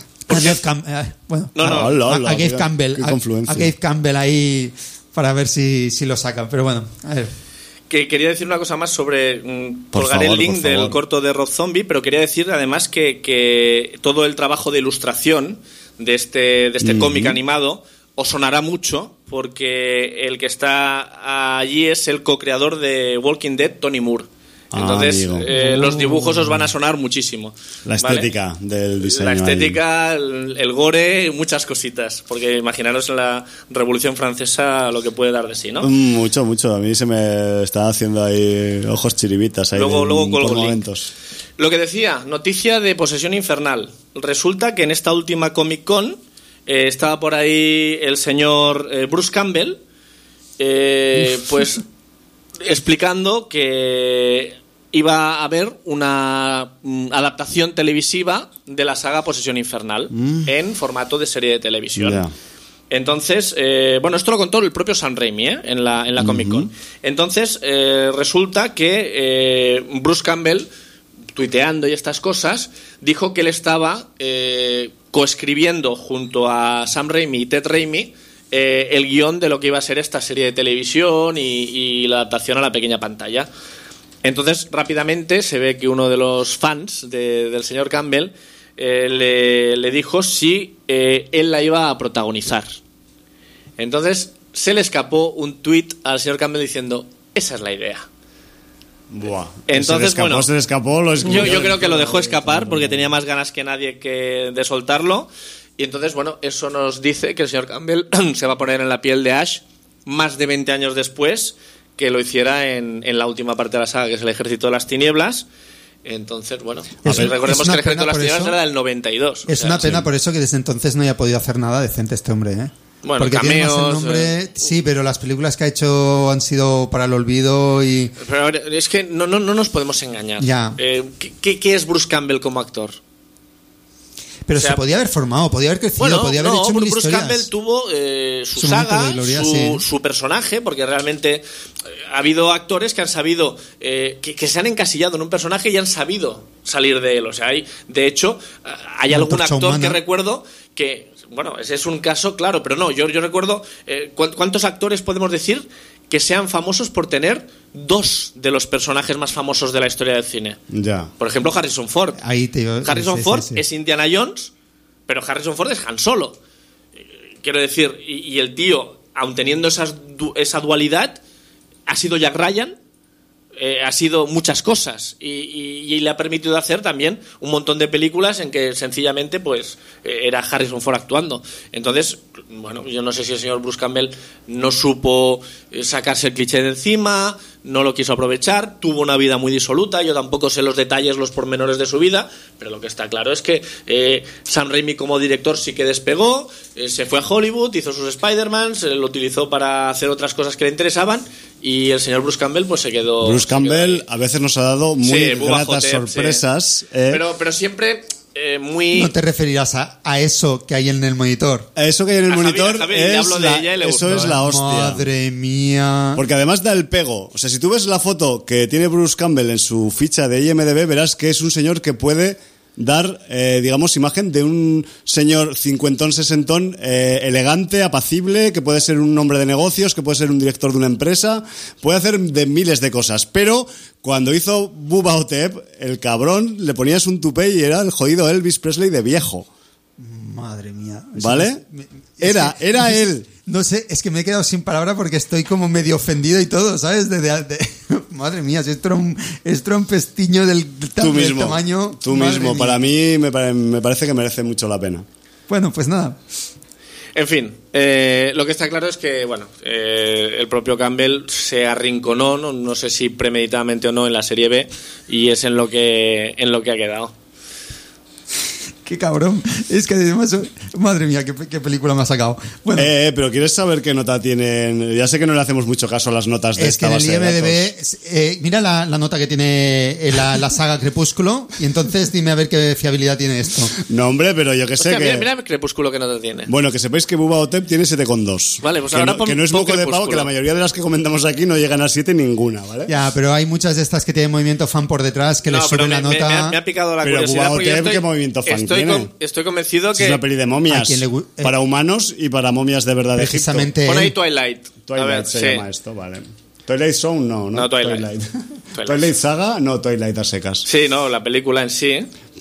A Gabe Campbell. A Gabe Campbell ahí para ver si lo sacan. Pero bueno, a ver. Que quería decir una cosa más sobre colgar el link del corto de Rob Zombie, pero quería decir además que todo el trabajo de ilustración de este cómic animado os sonará mucho, porque el que está allí es el co-creador de Walking Dead, Tony Moore. Entonces, los dibujos os van a sonar muchísimo. La estética del diseño. La estética, el gore, muchas cositas. Porque imaginaros en la Revolución Francesa lo que puede dar de sí, ¿no? Mucho. A mí se me está haciendo ahí ojos chiribitas ahí luego por momentos. Lo que decía, noticia de Posesión Infernal. Resulta que en esta última Comic Con estaba por ahí el señor Bruce Campbell, pues explicando que iba a haber una adaptación televisiva de la saga Posesión Infernal en formato de serie de televisión. Yeah. Entonces, esto lo contó el propio Sam Raimi en la Comic Con. Entonces, resulta que Bruce Campbell, tuiteando y estas cosas, dijo que él estaba coescribiendo junto a Sam Raimi y Ted Raimi el guión de lo que iba a ser esta serie de televisión y la adaptación a la pequeña pantalla. Entonces, rápidamente se ve que uno de los fans del señor Campbell le dijo si él la iba a protagonizar. Entonces, se le escapó un tuit al señor Campbell diciendo: esa es la idea. Buah. Entonces, se le escapó, yo creo que lo dejó escapar porque tenía más ganas que nadie de soltarlo. Y entonces, eso nos dice que el señor Campbell se va a poner en la piel de Ash más de 20 años después que lo hiciera en la última parte de la saga, que es el Ejército de las Tinieblas. Entonces, recordemos que el Ejército de las Tinieblas era del 92. Es una pena por eso que desde entonces no haya podido hacer nada decente este hombre, ¿eh? Bueno, porque cameos, tiene más el nombre, sí, pero las películas que ha hecho han sido para el olvido y... Pero es que no nos podemos engañar. Ya. ¿Qué es Bruce Campbell como actor? Pero se podía haber formado, podía haber crecido, podía haber hecho mil historias. Bruce Campbell tuvo su saga, gloria, su personaje, porque realmente ha habido actores que han sabido, que se han encasillado en un personaje y han sabido salir de él. O sea, de hecho, hay algún actor que recuerdo que... Bueno, ese es un caso claro, pero no, yo recuerdo ¿cuántos actores podemos decir que sean famosos por tener dos de los personajes más famosos de la historia del cine? Ya. Por ejemplo, Harrison Ford. Harrison Ford es Indiana Jones, pero Harrison Ford es Han Solo. Quiero decir, y el tío, aun teniendo esa dualidad, ha sido Jack Ryan, ha sido muchas cosas y le ha permitido hacer también un montón de películas en que sencillamente pues era Harrison Ford actuando. Entonces, bueno, yo no sé si el señor Bruce Campbell no supo sacarse el cliché de encima, no lo quiso aprovechar, tuvo una vida muy disoluta, yo tampoco sé los detalles, los pormenores de su vida, pero lo que está claro es que Sam Raimi como director sí que despegó, se fue a Hollywood, hizo sus Spider-Man, se lo utilizó para hacer otras cosas que le interesaban, y el señor Bruce Campbell pues se quedó... Bruce Campbell a veces nos ha dado muy gratas sorpresas. Sí. Pero siempre... muy... No te referirás a eso que hay en el monitor. A eso que hay en el monitor eso es la hostia. Madre mía. Porque además da el pego. O sea, si tú ves la foto que tiene Bruce Campbell en su ficha de IMDb, verás que es un señor que puede dar, digamos, imagen de un señor cincuentón, sesentón, elegante, apacible, que puede ser un hombre de negocios, que puede ser un director de una empresa, puede hacer de miles de cosas, pero cuando hizo Bubba Ho-Tep, el cabrón, le ponías un tupé y era el jodido Elvis Presley de viejo. Madre mía. ¿Vale? Era él. No sé, es que me he quedado sin palabra porque estoy como medio ofendido y todo, ¿sabes? Madre mía, si esto era un pestiño del tamaño... Tú mismo, mía. para mí me parece que merece mucho la pena. Bueno, pues nada. En fin, lo que está claro es que, bueno, el propio Campbell se arrinconó, no sé si premeditadamente o no, en la serie B, y es en lo que ha quedado. Qué cabrón. Es que además, madre mía, qué película me ha sacado. Bueno, pero ¿quieres saber qué nota tienen? Ya sé que no le hacemos mucho caso a las notas de esta base de datos. Es que en el IMDb, mira la nota que tiene la saga Crepúsculo y entonces dime a ver qué fiabilidad tiene esto. No, hombre, pero yo que sé. Hostia, mira Crepúsculo qué nota tiene. Bueno, que sepáis que Bubba Ho-Tep tiene 7,2. Vale, pues ahora que no es moco de pavo, que la mayoría de las que comentamos aquí no llegan a 7 ninguna, ¿vale? Ya, pero hay muchas de estas que tienen movimiento fan por detrás que les suben la nota. Me ha picado la pero curiosidad. Bubba Ho-Tep, ¿qué movimiento fan tiene? Estoy convencido que... Es una peli de momias para humanos y para momias de verdad de Egipto. Pon ahí Twilight. Twilight se llama esto, vale. Twilight Zone no Twilight. Twilight Saga, no Twilight a secas. Sí, no, la película en sí.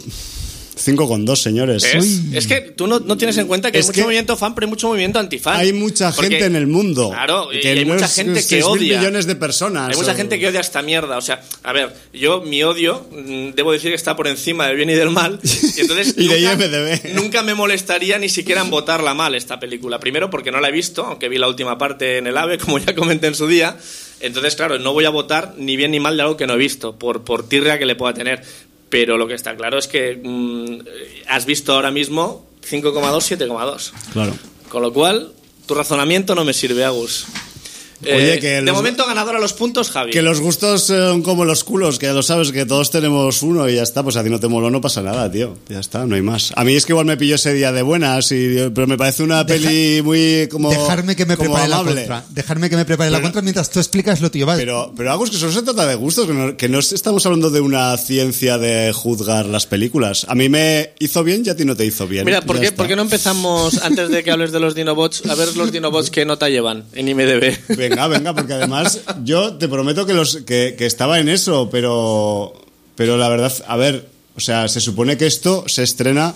5,2, señores. Es que tú no tienes en cuenta que hay mucho movimiento fan, pero hay mucho movimiento antifan. Hay mucha gente en el mundo. Claro, y hay mucha gente que odia. millones de personas. Hay mucha gente que odia esta mierda. O sea, a ver, mi odio, debo decir que está por encima del bien y del mal. Y entonces y de IMDb. Nunca me molestaría ni siquiera en votarla mal esta película. Primero porque no la he visto, aunque vi la última parte en el AVE, como ya comenté en su día. Entonces, claro, no voy a votar ni bien ni mal de algo que no he visto, por tirria que le pueda tener. Pero lo que está claro es que has visto ahora mismo 5,2, 7,2. Claro. Con lo cual, tu razonamiento no me sirve, Agus. Oye, que de momento ganador a los puntos, Javi. Que los gustos son como los culos, que ya lo sabes, que todos tenemos uno y ya está. Pues a ti no te moló, no pasa nada, tío. Ya está, no hay más. A mí es que igual me pilló ese día de buenas, pero me parece una peli muy como dejarme que me prepare amable. la contra. Dejarme que me prepare la contra mientras tú explicas lo tuyo, ¿vale? Pero Agus, que solo se trata de gustos, que no estamos hablando de una ciencia de juzgar las películas. A mí me hizo bien y a ti no te hizo bien. Mira, ¿por qué no empezamos, antes de que hables de los Dinobots, a ver los Dinobots qué nota llevan en IMDb? Venga, porque además yo te prometo que estaba en eso, pero la verdad, a ver, o sea, se supone que esto se estrena...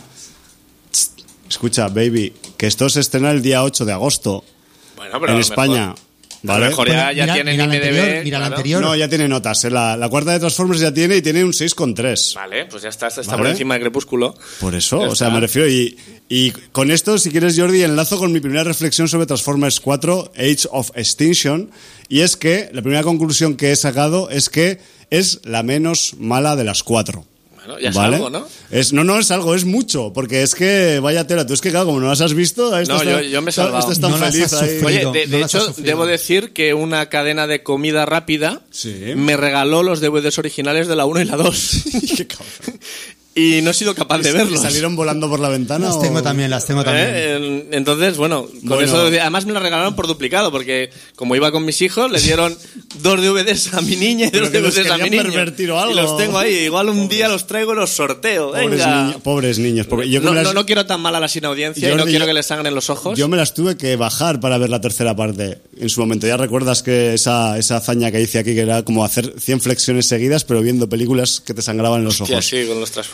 Escucha, baby, que esto se estrena el día 8 de agosto en España. ¿Vale? A lo mejor ya tienen IMDb. Mira la anterior. No, ya tiene notas. La cuarta de Transformers ya tiene y tiene un 6,3. Vale, pues ya está ¿Vale? por encima de Crepúsculo. Por eso, o sea, me refiero. Y con esto, si quieres, Jordi, enlazo con mi primera reflexión sobre Transformers 4, Age of Extinction. Y es que la primera conclusión que he sacado es que es la menos mala de las 4. Bueno, ya es ¿vale? algo, ¿no? No es algo, es mucho, porque es que vaya tela. Tú es que, claro, como no las has visto... Yo me he salvado. Estás tan feliz ahí. Oye, de hecho, debo decir que una cadena de comida rápida me regaló los DVDs originales de la 1 y la 2. Qué cabrón. Y no he sido capaz de verlos. ¿Salieron volando por la ventana? Las tengo también. Entonces, bueno, con eso... Además me lo regalaron por duplicado, porque como iba con mis hijos, le dieron 2 DVDs a mi niña y 2 DVDs a mi niño. Algo. Y los tengo ahí. Igual un día los traigo y los sorteo. Venga. Pobres niños. No quiero tan mal a la sin audiencia y no quiero que les sangren los ojos. Yo me las tuve que bajar para ver la tercera parte en su momento. Ya recuerdas que esa hazaña que hice aquí, que era como hacer 100 flexiones seguidas, pero viendo películas que te sangraban en los ojos. Sí, con los Transformers.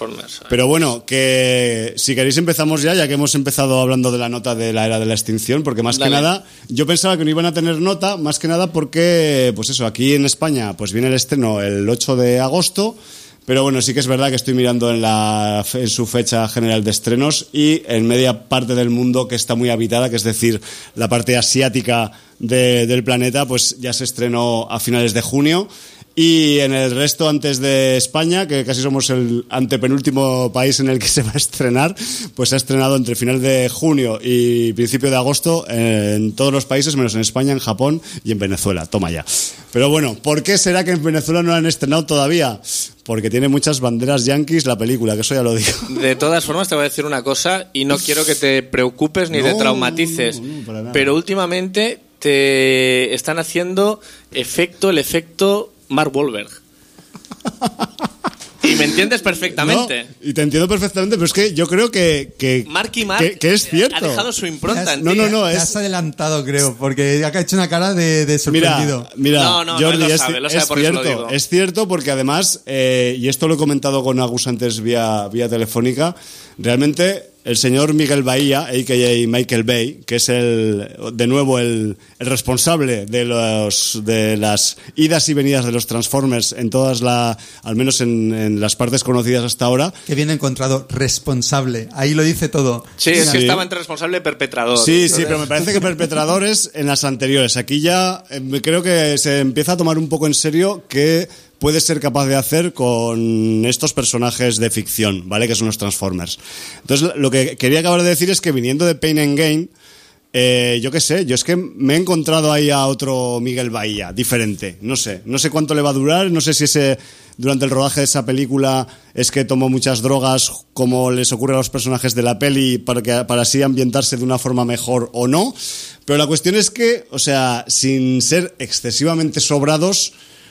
Transformers. Pero bueno, que si queréis empezamos ya que hemos empezado hablando de la nota de la era de la extinción, porque más que nada, yo pensaba que no iban a tener nota, más que nada porque, pues eso, aquí en España pues viene el estreno el 8 de agosto, pero bueno, sí que es verdad que estoy mirando en su fecha general de estrenos y en media parte del mundo que está muy habitada, que es decir, la parte asiática del planeta, pues ya se estrenó a finales de junio. Y en el resto, antes de España, que casi somos el antepenúltimo país en el que se va a estrenar, pues se ha estrenado entre final de junio y principio de agosto en todos los países, menos en España, en Japón y en Venezuela. Toma ya. Pero bueno, ¿por qué será que en Venezuela no la han estrenado todavía? Porque tiene muchas banderas yanquis la película, que eso ya lo digo. De todas formas, te voy a decir una cosa, y no quiero que te preocupes ni te traumatices, para nada. pero últimamente te están haciendo el efecto Mark Wahlberg. Y me entiendes perfectamente. No, y te entiendo perfectamente, pero es que yo creo que Marky Mark que es cierto. ha dejado su impronta en ti. No, Te has adelantado, creo, porque ha hecho una cara de sorprendido. Mira, No, Jordi, él lo sabe, por eso lo digo. Es cierto, porque además, y esto lo he comentado con Agus antes vía telefónica, realmente el señor Miguel Bahía, a.k.a. Michael Bay, que es de nuevo el responsable de las idas y venidas de los Transformers en todas al menos en las partes conocidas hasta ahora. Que bien encontrado, responsable. Ahí lo dice todo. Sí, es que estaba entre responsable y perpetrador. Sí, pero me parece que perpetradores en las anteriores. Aquí ya creo que se empieza a tomar un poco en serio que puede ser capaz de hacer con estos personajes de ficción, ¿vale? Que son los Transformers. Entonces, lo que quería acabar de decir es que viniendo de Pain and Gain, yo qué sé, yo es que me he encontrado ahí a otro Miguel Bahía, diferente. No sé cuánto le va a durar, no sé si durante el rodaje de esa película es que tomó muchas drogas, como les ocurre a los personajes de la peli, para así ambientarse de una forma mejor o no. Pero la cuestión es que, o sea, sin ser excesivamente sobrados,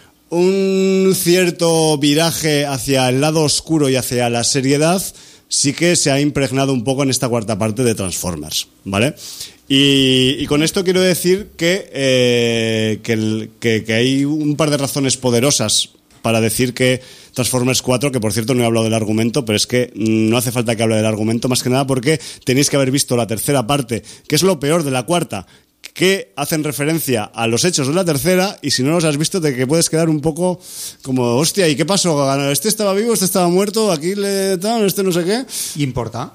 un cierto viraje hacia el lado oscuro y hacia la seriedad sí que se ha impregnado un poco en esta cuarta parte de Transformers, ¿vale? Y con esto quiero decir que hay un par de razones poderosas para decir que Transformers 4, que por cierto no he hablado del argumento, pero es que no hace falta que hable del argumento, más que nada porque tenéis que haber visto la tercera parte, que es lo peor de la cuarta, que hacen referencia a los hechos de la tercera, y si no los has visto te puedes quedar un poco como, hostia, ¿y qué pasó? ¿Este estaba vivo? ¿Este estaba muerto? ¿Aquí este no sé qué? ¿Importa?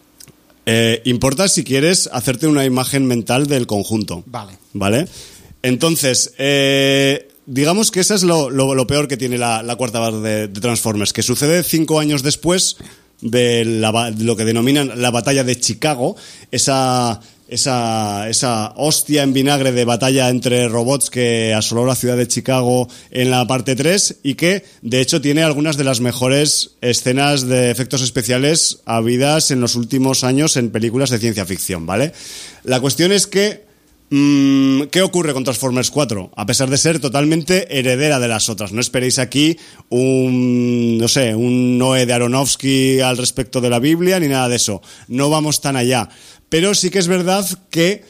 Importa si quieres hacerte una imagen mental del conjunto. Vale. Entonces, digamos que eso es lo peor que tiene la cuarta parte de Transformers, que sucede 5 años después de lo que denominan la batalla de Chicago, esa hostia en vinagre de batalla entre robots que asoló la ciudad de Chicago en la parte 3 y que, de hecho, tiene algunas de las mejores escenas de efectos especiales habidas en los últimos años en películas de ciencia ficción, ¿vale? La cuestión es que ¿qué ocurre con Transformers 4? A pesar de ser totalmente heredera de las otras. No esperéis aquí un Noé de Aronofsky al respecto de la Biblia ni nada de eso. No vamos tan allá. Pero sí que es verdad que,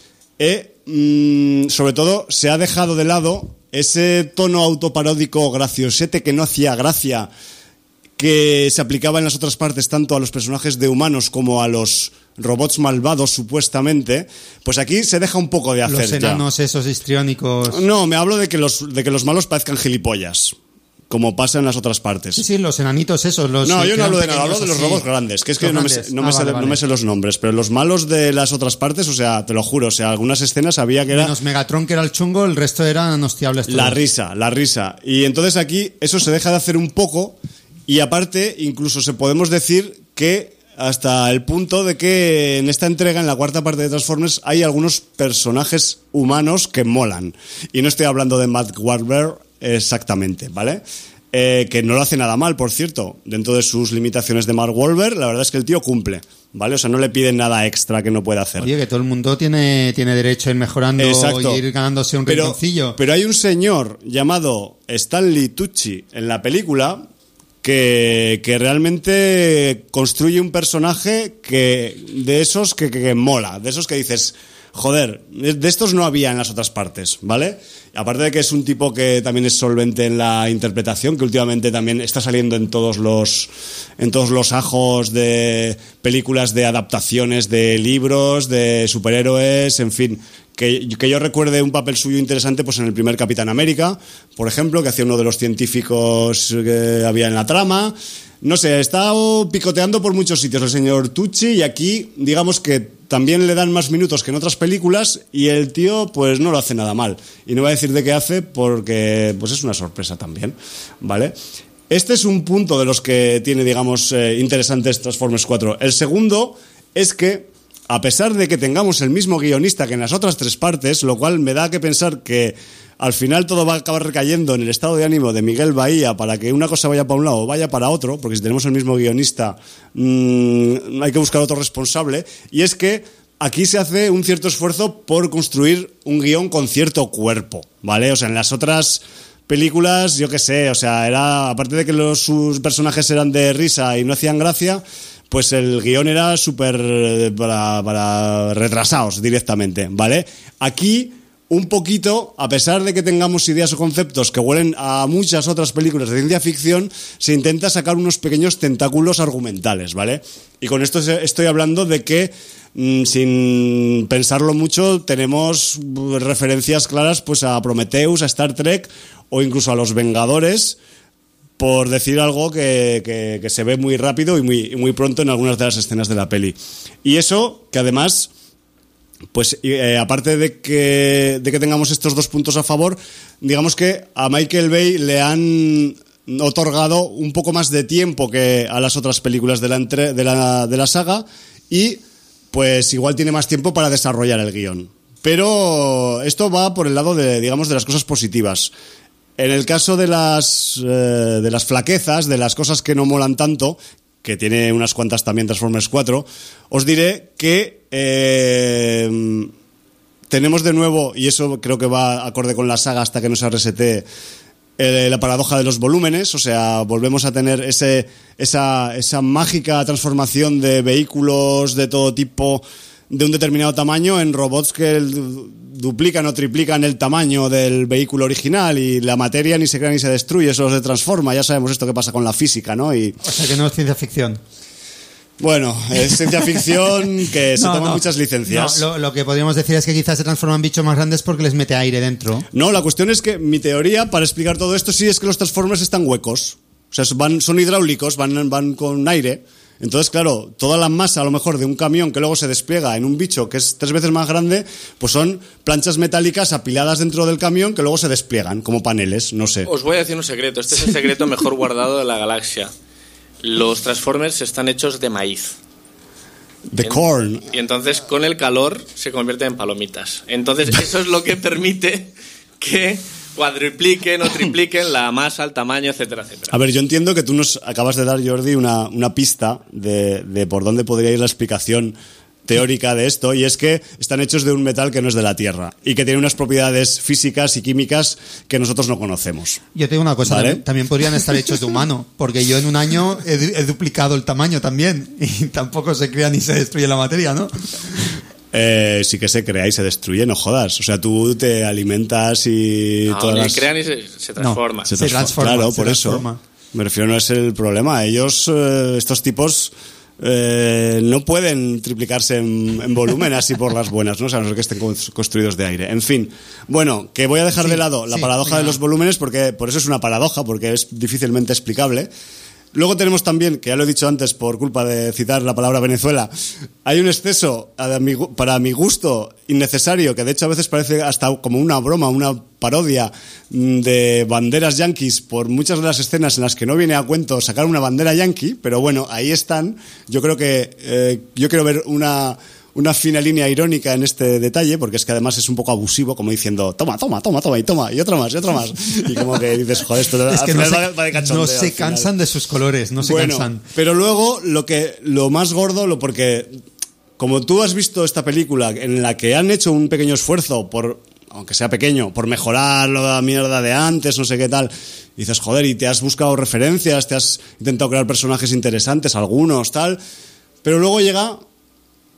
sobre todo, se ha dejado de lado ese tono autoparódico graciosete que no hacía gracia, que se aplicaba en las otras partes tanto a los personajes de humanos como a los robots malvados, supuestamente. Pues aquí se deja un poco de hacer. Los enanos esos histriónicos. No, me hablo de que los malos parezcan gilipollas, como pasa en las otras partes. Sí, los enanitos esos. No, yo no hablo de nada, hablo de los robots grandes, que es que no me sé los nombres, pero los malos de las otras partes, o sea, te lo juro, o sea, algunas escenas había que era... Menos Megatron, que era el chungo, el resto eran hostiables todos. La risa. Y entonces aquí eso se deja de hacer un poco, y aparte, incluso podemos decir que hasta el punto de que en esta entrega, en la cuarta parte de Transformers, hay algunos personajes humanos que molan. Y no estoy hablando de Mark Wahlberg exactamente, ¿vale? Que no lo hace nada mal, por cierto. Dentro de sus limitaciones de Mark Wahlberg, la verdad es que el tío cumple, ¿vale? O sea, no le piden nada extra que no pueda hacer. Oye, que todo el mundo tiene derecho a ir mejorando. Exacto. Y ir ganándose un rinconcillo. Pero hay un señor llamado Stanley Tucci en la película que realmente construye un personaje de esos que mola, de esos que dices, joder, de estos no había en las otras partes, ¿vale? Aparte de que es un tipo que también es solvente en la interpretación, que últimamente también está saliendo en todos los ajos de películas de adaptaciones de libros, de superhéroes, en fin, que yo recuerde un papel suyo interesante pues en el primer Capitán América, por ejemplo, que hacía uno de los científicos que había en la trama. No sé, ha estado picoteando por muchos sitios el señor Tucci, y aquí digamos que también le dan más minutos que en otras películas, y el tío pues no lo hace nada mal. Y no voy a decir de qué hace porque pues es una sorpresa también, ¿vale? Este es un punto de los que tiene, digamos, interesantes Transformers 4. El segundo es que, a pesar de que tengamos el mismo guionista que en las otras tres partes, lo cual me da que pensar que al final todo va a acabar recayendo en el estado de ánimo de Miguel Bahía para que una cosa vaya para un lado o vaya para otro, porque si tenemos el mismo guionista hay que buscar otro responsable, y es que aquí se hace un cierto esfuerzo por construir un guión con cierto cuerpo, ¿vale? O sea, en las otras películas, yo qué sé, o sea, era, aparte de que sus personajes eran de risa y no hacían gracia, pues el guión era súper para retrasados directamente, ¿vale? Aquí, un poquito, a pesar de que tengamos ideas o conceptos que huelen a muchas otras películas de ciencia ficción, se intenta sacar unos pequeños tentáculos argumentales, ¿vale? Y con esto estoy hablando de que, sin pensarlo mucho, tenemos referencias claras pues a Prometheus, a Star Trek o incluso a Los Vengadores, por decir algo que se ve muy rápido y muy pronto en algunas de las escenas de la peli. Y eso, que además, pues aparte de que tengamos estos dos puntos a favor, digamos que a Michael Bay le han otorgado un poco más de tiempo que a las otras películas de la saga, y pues igual tiene más tiempo para desarrollar el guión. Pero esto va por el lado de las cosas positivas. En el caso de las flaquezas, de las cosas que no molan tanto, que tiene unas cuantas también Transformers 4, os diré que tenemos de nuevo, y eso creo que va acorde con la saga hasta que no se resete, la paradoja de los volúmenes. O sea, volvemos a tener esa mágica transformación de vehículos de todo tipo de un determinado tamaño en robots que duplican o triplican el tamaño del vehículo original, y la materia ni se crea ni se destruye, solo se transforma. Ya sabemos esto que pasa con la física, ¿no? O sea que no es ciencia ficción. Bueno, es ciencia ficción que se toman muchas licencias. No, lo que podríamos decir es que quizás se transforman bichos más grandes porque les mete aire dentro. No, la cuestión es que mi teoría para explicar todo esto sí es que los Transformers están huecos. O sea, son hidráulicos, van con aire. Entonces, claro, toda la masa a lo mejor de un camión que luego se despliega en un bicho que es 3 veces más grande, pues son planchas metálicas apiladas dentro del camión que luego se despliegan como paneles, no sé. Os voy a decir un secreto, este es el secreto mejor guardado de la galaxia. Los Transformers están hechos de maíz. De corn. Y entonces con el calor se convierten en palomitas. Entonces eso es lo que permite que cuadrupliquen o tripliquen la masa, el tamaño, etcétera, etcétera. A ver, yo entiendo que tú nos acabas de dar, Jordi, una pista de por dónde podría ir la explicación teórica de esto, y es que están hechos de un metal que no es de la Tierra y que tiene unas propiedades físicas y químicas que nosotros no conocemos. Yo te digo una cosa, ¿vale? También podrían estar hechos de humano, porque yo en un año he duplicado el tamaño también, y tampoco se crea ni se destruye la materia, ¿no? Sí que se crea y se destruye, no jodas. O sea, tú te alimentas y... No, ni crean y se transforma. No, se transforma. Claro, por eso. Me refiero, no es el problema. Ellos, estos tipos... no pueden triplicarse en volumen así por las buenas, ¿no? O sea, a no ser que estén construidos de aire. En fin, bueno, que voy a dejar de lado la paradoja de los volúmenes, porque por eso es una paradoja, porque es difícilmente explicable. Luego tenemos también, que ya lo he dicho antes por culpa de citar la palabra Venezuela, hay un exceso, para mi gusto, innecesario, que de hecho a veces parece hasta como una broma, una parodia de banderas yanquis por muchas de las escenas en las que no viene a cuento sacar una bandera yanqui, pero bueno, ahí están. Yo creo que yo quiero ver una fina línea irónica en este detalle, porque es que además es un poco abusivo, como diciendo toma, y otra más, y como que dices, joder, esto es que va de cachondeo. No se cansan de sus colores, no se cansan. Pero luego lo más gordo, porque como tú has visto esta película en la que han hecho un pequeño esfuerzo aunque sea pequeño, por mejorar la mierda de antes, no sé qué tal, y dices, joder, y te has buscado referencias, te has intentado crear personajes interesantes, algunos, tal, pero luego llega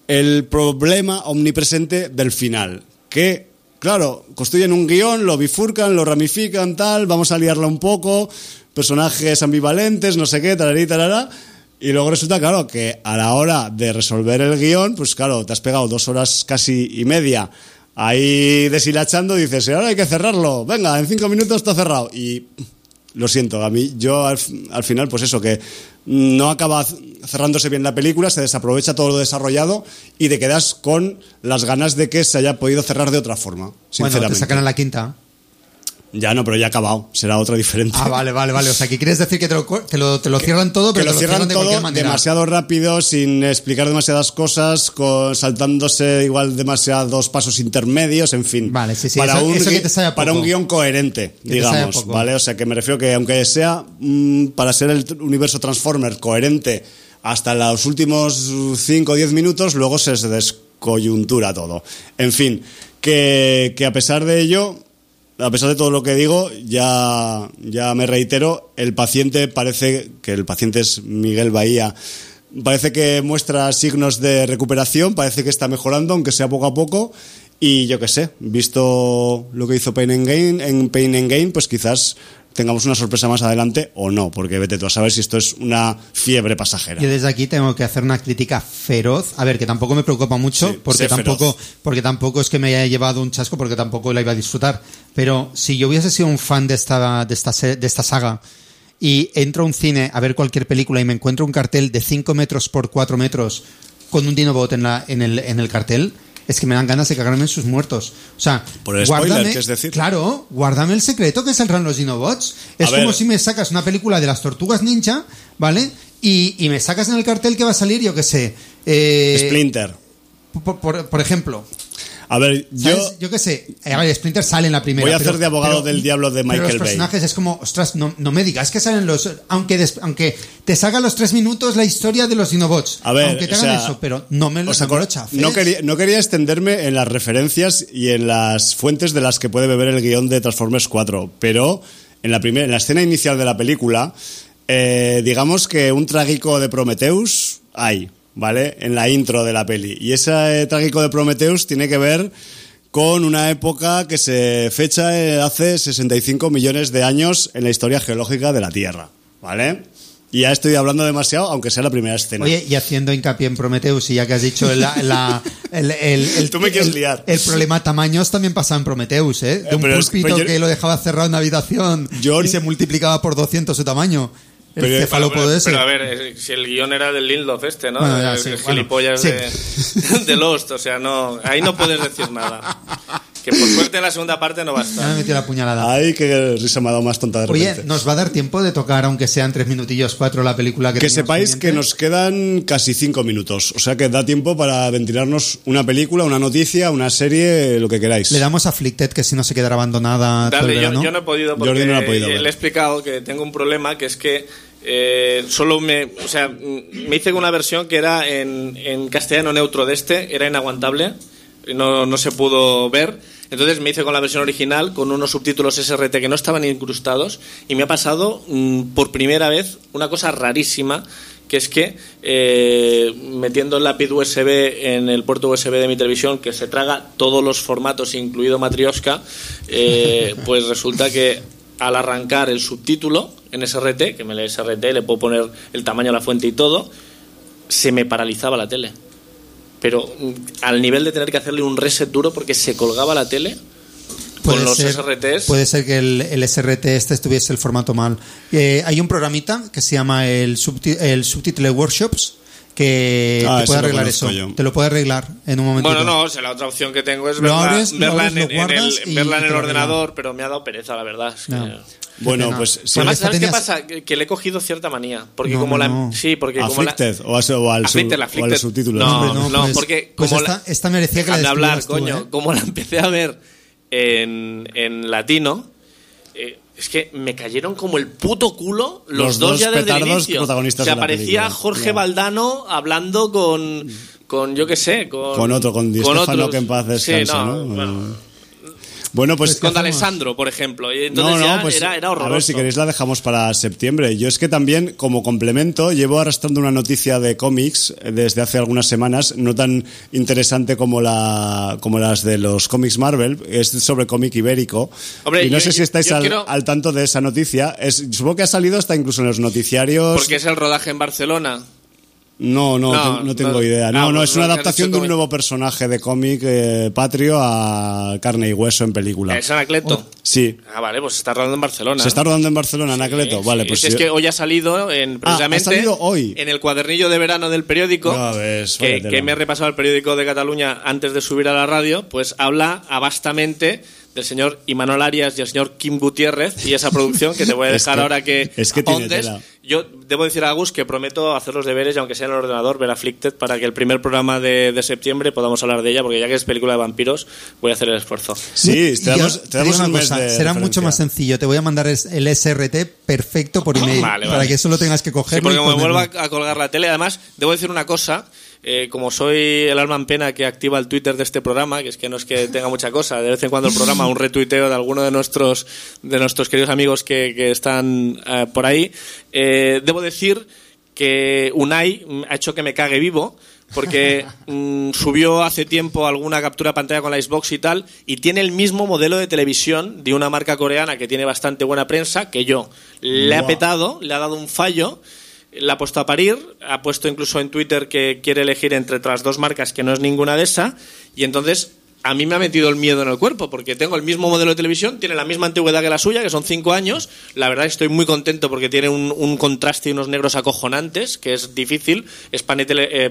el problema omnipresente del final. Que, claro, construyen un guión, lo bifurcan, lo ramifican, tal, vamos a liarla un poco, personajes ambivalentes, no sé qué, tararí, tarará. Y luego resulta, claro, que a la hora de resolver el guión, pues claro, te has pegado 2 horas casi y media ahí deshilachando, dices, ahora hay que cerrarlo, venga, en 5 minutos está cerrado. Y lo siento, a mí, yo al final, pues eso, que no acaba cerrándose bien la película, se desaprovecha todo lo desarrollado y te quedas con las ganas de que se haya podido cerrar de otra forma, sinceramente. Bueno, te sacan a la quinta. Ya no, pero ya ha acabado. Será otra diferente. Ah, vale. O sea, ¿qué quieres decir? Que te lo cierran todo, pero que lo cierran de cualquier todo manera. Demasiado rápido, sin explicar demasiadas cosas, saltándose igual demasiados pasos intermedios, en fin. Vale, sí. Para un guión coherente, digamos, ¿vale? O sea, que me refiero que aunque sea para ser el universo Transformers coherente hasta los últimos 5 o 10 minutos, luego se descoyuntura todo. En fin, que a pesar de ello, a pesar de todo lo que digo, ya me reitero, el paciente es Miguel Bahía, parece que muestra signos de recuperación, parece que está mejorando, aunque sea poco a poco, y yo qué sé, visto lo que hizo Pain and Gain, pues quizás tengamos una sorpresa más adelante o no, porque vete tú a saber si esto es una fiebre pasajera. Yo desde aquí tengo que hacer una crítica feroz, a ver, que tampoco me preocupa mucho, sí, porque tampoco es que me haya llevado un chasco, porque tampoco la iba a disfrutar, pero si yo hubiese sido un fan de esta saga y entro a un cine a ver cualquier película y me encuentro un cartel de 5 metros por 4 metros con un Dinobot en el cartel, es que me dan ganas de cagarme en sus muertos. O sea, por el spoiler, ¿qué es decir? Claro, guárdame el secreto que saldrán los Dinobots. Es como si me sacas una película de las Tortugas Ninja, ¿vale? Y me sacas en el cartel que va a salir, yo qué sé. Splinter. Por ejemplo. A ver, yo qué sé. A ver, Splinter sale en la primera. Voy a hacer de abogado del diablo de Michael Bay. Pero los personajes es como, ostras, no me digas que salen los... Aunque te salga los 3 minutos la historia de los Dinobots. A ver, aunque te hagan eso, pero no me lo chafes. No quería extenderme en las referencias y en las fuentes de las que puede beber el guión de Transformers 4, pero en la escena inicial de la película, digamos que un trágico de Prometheus hay, ¿vale? En la intro de la peli. Y ese trágico de Prometheus tiene que ver con una época que se fecha hace 65 millones de años en la historia geológica de la Tierra, ¿vale? Y ya estoy hablando demasiado, aunque sea la primera escena. Oye, y haciendo hincapié en Prometheus, y ya que has dicho tú me quieres liar. El problema tamaños también pasaba en Prometheus, ¿eh? De un púlpito que lo dejaba cerrado en una habitación y se multiplicaba por 200 su tamaño. Pero a ver, si el guión era del Lindelof ¿no? Bueno, ya, sí, gilipollas de Lost, o sea, no, ahí no puedes decir nada. Que por suerte en la segunda parte no va a estar. Me metió la puñalada. Ay, qué risa me ha dado más tonta de repente. Oye, ¿nos va a dar tiempo de tocar, aunque sean 3 minutillos, 4, la película que sepáis pendiente? Que nos quedan casi 5 minutos. O sea que da tiempo para ventilarnos una película, una noticia, una serie, lo que queráis. Le damos a Afflicted, que si no se quedará abandonada. Dale, yo no he podido porque Jordi no ha podido le he explicado que tengo un problema, que es que solo me hice con una versión que era en castellano neutro de era inaguantable, no se pudo ver. Entonces me hice con la versión original, con unos subtítulos SRT que no estaban incrustados, y me ha pasado por primera vez una cosa rarísima, que es que metiendo el lápiz USB en el puerto USB de mi televisión, que se traga todos los formatos, incluido Matryoshka, pues resulta que al arrancar el subtítulo en SRT, que me lee SRT, le puedo poner el tamaño de la fuente y todo, se me paralizaba la tele. Pero al nivel de tener que hacerle un reset duro porque se colgaba la tele con los SRTs. Puede ser que el SRT estuviese el formato mal. Hay un programita que se llama el Subtitle Workshops que te puede arreglar eso. Te lo puede arreglar en un momento. Bueno, no, o sea, la otra opción que tengo es verla en el ordenador, pero me ha dado pereza, la verdad. Es que... Bueno, pues sí. Además, ¿sabes qué pasa? Que le he cogido cierta manía. Porque porque Afflicted, o al subtítulo. No, porque pues esta merecía que la hablar, coño. Como la empecé a ver en latino, es que me cayeron como el puto culo los dos ya desde el inicio. Protagonistas, o sea, parecía Jorge Valdano hablando con yo qué sé, con Di Stefano, que en paz descanse, ¿no? Bueno. Bueno, pues... Con Alessandro, por ejemplo. Y entonces pues, era horroroso. A ver, si queréis la dejamos para septiembre. Yo es que también, como complemento, llevo arrastrando una noticia de cómics desde hace algunas semanas, no tan interesante como las de los cómics Marvel, es sobre cómic ibérico. Hombre, y no sé si estáis al tanto de esa noticia. Supongo que ha salido hasta incluso en los noticiarios. Porque es el rodaje en Barcelona. No tengo idea. No, es una adaptación de un nuevo personaje de cómic patrio a carne y hueso en película. ¿Es Anacleto? Sí. Vale, pues se está rodando en Barcelona. ¿Se está rodando en Barcelona, Anacleto? Sí, vale, sí. pues Es que hoy ha salido precisamente ha salido hoy. En el cuadernillo de verano del periódico, que me he repasado el periódico de Cataluña antes de subir a la radio, pues habla abastamente del señor Imanol Arias y el señor Kim Gutiérrez y esa producción que te voy a dejar ahora que ahondes. Yo debo decir a Agus que prometo hacer los deberes y aunque sea en el ordenador, ver Afflicted para que el primer programa de septiembre podamos hablar de ella, porque ya que es película de vampiros, voy a hacer el esfuerzo. Sí, te damos un mes de será mucho más sencillo. Te voy a mandar el SRT perfecto por email para que solo tengas que cogerlo. Sí, porque me vuelva a colgar la tele. Además, debo decir una cosa. Como soy el alma en pena que activa el Twitter de este programa, que es que no es que tenga mucha cosa, de vez en cuando el programa un retuiteo de alguno de nuestros queridos amigos que están por ahí, debo decir que Unai ha hecho que me cague vivo, porque subió hace tiempo alguna captura de pantalla con la Xbox y tal, y tiene el mismo modelo de televisión de una marca coreana que tiene bastante buena prensa que yo. Le ha petado, le ha dado un fallo. La ha puesto a parir, ha puesto incluso en Twitter que quiere elegir entre otras dos marcas que no es ninguna de esa, y entonces a mí me ha metido el miedo en el cuerpo, porque tengo el mismo modelo de televisión, tiene la misma antigüedad que la suya, que son 5 años, la verdad estoy muy contento porque tiene un contraste y unos negros acojonantes, que es difícil, es panel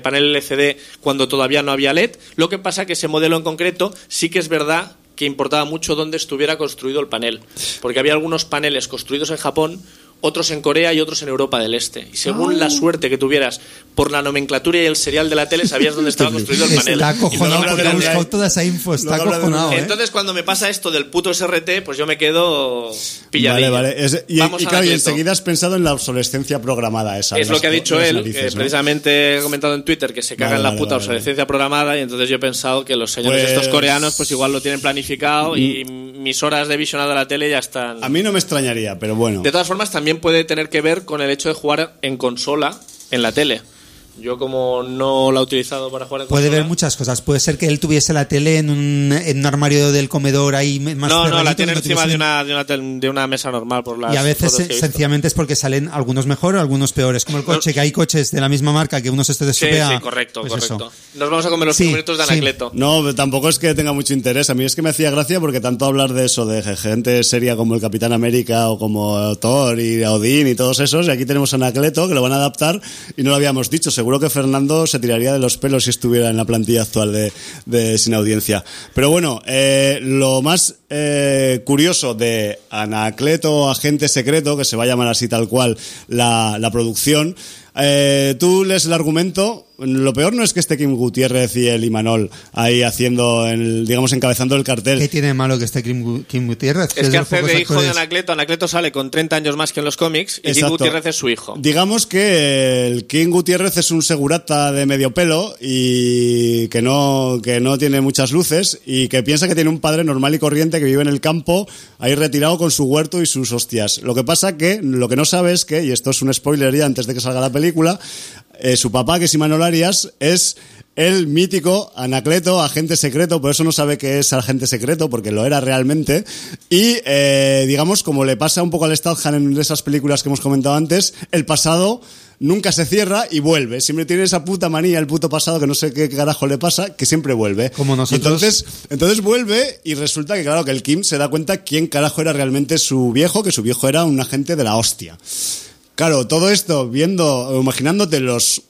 LCD cuando todavía no había LED, lo que pasa que ese modelo en concreto sí que es verdad que importaba mucho dónde estuviera construido el panel, porque había algunos paneles construidos en Japón, otros en Corea y otros en Europa del Este. Y según la suerte que tuvieras por la nomenclatura y el serial de la tele, sabías dónde estaba construido el panel. Está acojonado porque ha buscado toda esa info. Está acojonado. Entonces, cuando me pasa esto del puto SRT, pues yo me quedo pilladillo. Vale. Y enseguida has pensado en la obsolescencia programada esa. Es lo que ha dicho él, narices, ¿no? Precisamente he comentado en Twitter que se caga en la puta obsolescencia programada, y entonces yo he pensado que los señores estos coreanos pues igual lo tienen planificado y mis horas de visionado de la tele ya están... A mí no me extrañaría, pero bueno. De todas formas, también puede tener que ver con el hecho de jugar en consola en la tele. Yo como no la he utilizado para jugar en puede consola... ver muchas cosas. Puede ser que él tuviese la tele en un armario del comedor ahí más No, la tiene encima de una mesa normal. Por las y a veces sencillamente es porque salen algunos mejor o algunos peores. Como el coche, que hay coches de la misma marca que uno se te destropea. Sí, correcto. Nos vamos a comer los 5 minutos de Anacleto. No, tampoco es que tenga mucho interés. A mí es que me hacía gracia porque tanto hablar de eso, de gente seria como el Capitán América o como Thor y Odín y todos esos, y aquí tenemos a Anacleto que lo van a adaptar y no lo habíamos dicho. Seguro que Fernando se tiraría de los pelos si estuviera en la plantilla actual de Sin Audiencia. Pero bueno, lo más curioso de Anacleto, Agente Secreto, que se va a llamar así tal cual la producción, tú lees el argumento. Lo peor no es que esté Kim Gutiérrez y el Imanol ahí haciendo, encabezando el cartel. ¿Qué tiene de malo que esté Kim Gutiérrez? Es que hace de hijo de Anacleto. Anacleto sale con 30 años más que en los cómics y Kim Gutiérrez es su hijo. Digamos que el Kim Gutiérrez es un segurata de medio pelo y que no tiene muchas luces y que piensa que tiene un padre normal y corriente que vive en el campo ahí retirado con su huerto y sus hostias. Lo que pasa que lo que no sabe es que, y esto es un spoiler ya antes de que salga la película, su papá, que es Imanol Arias, es el mítico Anacleto, agente secreto. Por eso no sabe que es agente secreto, porque lo era realmente. Y, digamos, como le pasa un poco al Statham en esas películas que hemos comentado antes, el pasado nunca se cierra y vuelve. Siempre tiene esa puta manía, el puto pasado, que no sé qué carajo le pasa, que siempre vuelve. Como nosotros. Entonces vuelve y resulta que, claro, que el Kim se da cuenta quién carajo era realmente su viejo, que su viejo era un agente de la hostia. Claro, todo esto imaginándote los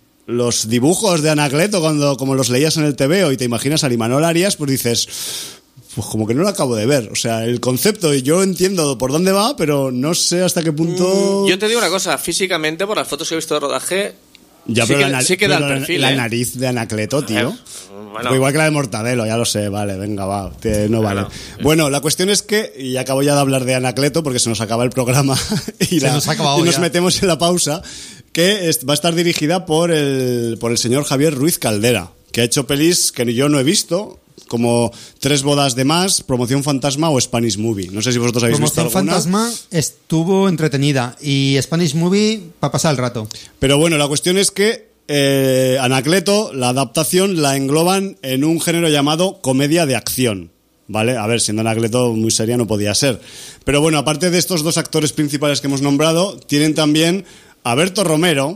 dibujos de Anacleto como los leías en el TVO y te imaginas a Imanol Arias, pues dices, pues como que no lo acabo de ver. O sea, el concepto, yo entiendo por dónde va, pero no sé hasta qué punto... Yo te digo una cosa, físicamente, por las fotos que he visto de rodaje... Ya, sí, pero sí que da el perfil. La nariz de Anacleto, tío. Bueno. Igual que la de Mortadelo, ya lo sé, vale, venga, va, no vale. Bueno, la cuestión es que, y acabo ya de hablar de Anacleto porque se nos acaba el programa y nos metemos en la pausa, que va a estar dirigida por el señor Javier Ruiz Caldera, que ha hecho pelis que yo no he visto, como 3 bodas de más, Promoción Fantasma o Spanish Movie. No sé si vosotros habéis visto alguna. Promoción Fantasma estuvo entretenida y Spanish Movie para pasar el rato. Pero bueno, la cuestión es que Anacleto, la adaptación, la engloban en un género llamado comedia de acción. ¿Vale? A ver, siendo Anacleto muy seria no podía ser. Pero bueno, aparte de estos 2 actores principales que hemos nombrado, tienen también a Berto Romero,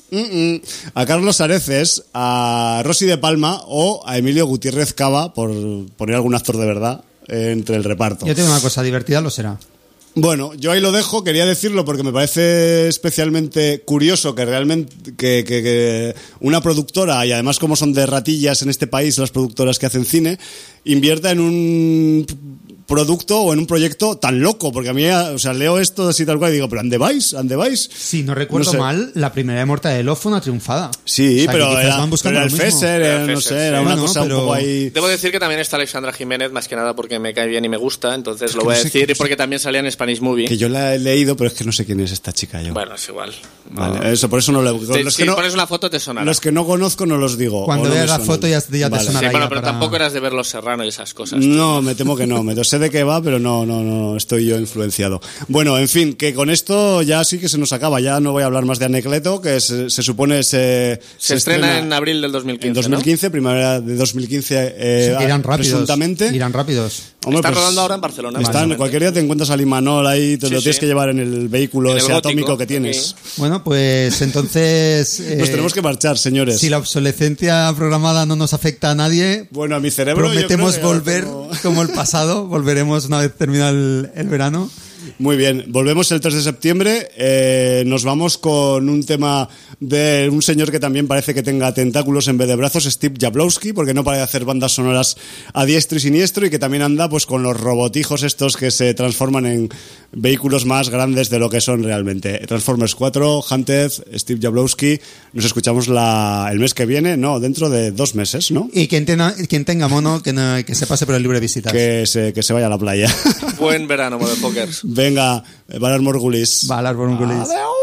a Carlos Areces, a Rosy de Palma o a Emilio Gutiérrez Cava, por poner algún actor de verdad entre el reparto. Yo tengo una cosa, divertida lo será. Bueno, yo ahí lo dejo, quería decirlo porque me parece especialmente curioso que realmente que una productora, y además como son de ratillas en este país las productoras que hacen cine, invierta en un producto o en un proyecto tan loco, porque a mí, o sea, leo esto así tal cual y digo, pero ¿ande vais? Si no recuerdo mal, la primera de Mortadelo fue una triunfada. Sí, o sea, pero era el Fesser, no sé, era una cosa un poco ahí. Debo decir que también está Alexandra Jiménez, más que nada porque me cae bien y me gusta, entonces lo voy a decir, y porque también salía en Spanish Movie. Que yo la he leído, pero es que no sé quién es esta chica yo. Bueno, es igual. Vale, eso, por eso no lo si pones una foto te sonará. Los que no conozco no los digo. Cuando veas la foto ya te sonará. Sí, bueno, pero tampoco eras de ver Los Serrano y esas cosas. No, me temo que no. Me sé de qué va, pero no estoy yo influenciado. Bueno, en fin, que con esto ya sí que se nos acaba. Ya no voy a hablar más de Anacleto, que se supone se estrena en abril del 2015. En 2015, ¿no? Primavera de 2015. Irán rápidos. Presuntamente. Irán rápidos. Hombre, están rodando ahora en Barcelona. Cualquier día te encuentras al Imanol ahí, lo tienes que llevar en el vehículo ese atómico que tienes. Okay. Bueno, pues entonces... Nos tenemos que marchar, señores. Si la obsolescencia programada no nos afecta a nadie... Bueno, a mi cerebro prometemos volver como el pasado. Volveremos una vez terminado el verano. Muy bien, volvemos el 3 de septiembre. Nos vamos con un tema de un señor que también parece que tenga tentáculos en vez de brazos, Steve Jablowski, porque no para de hacer bandas sonoras a diestro y siniestro, y que también anda pues con los robotijos estos que se transforman en vehículos más grandes de lo que son realmente. Transformers 4, Hunted, Steve Jablowski. Nos escuchamos el mes que viene, no, dentro de 2 meses, ¿no? Y quien tenga mono, que se pase por el libre visitas. Que se vaya a la playa. Buen verano, motherfuckers. Venga, Valar Morgulis. Valar Morgulis. Adeu.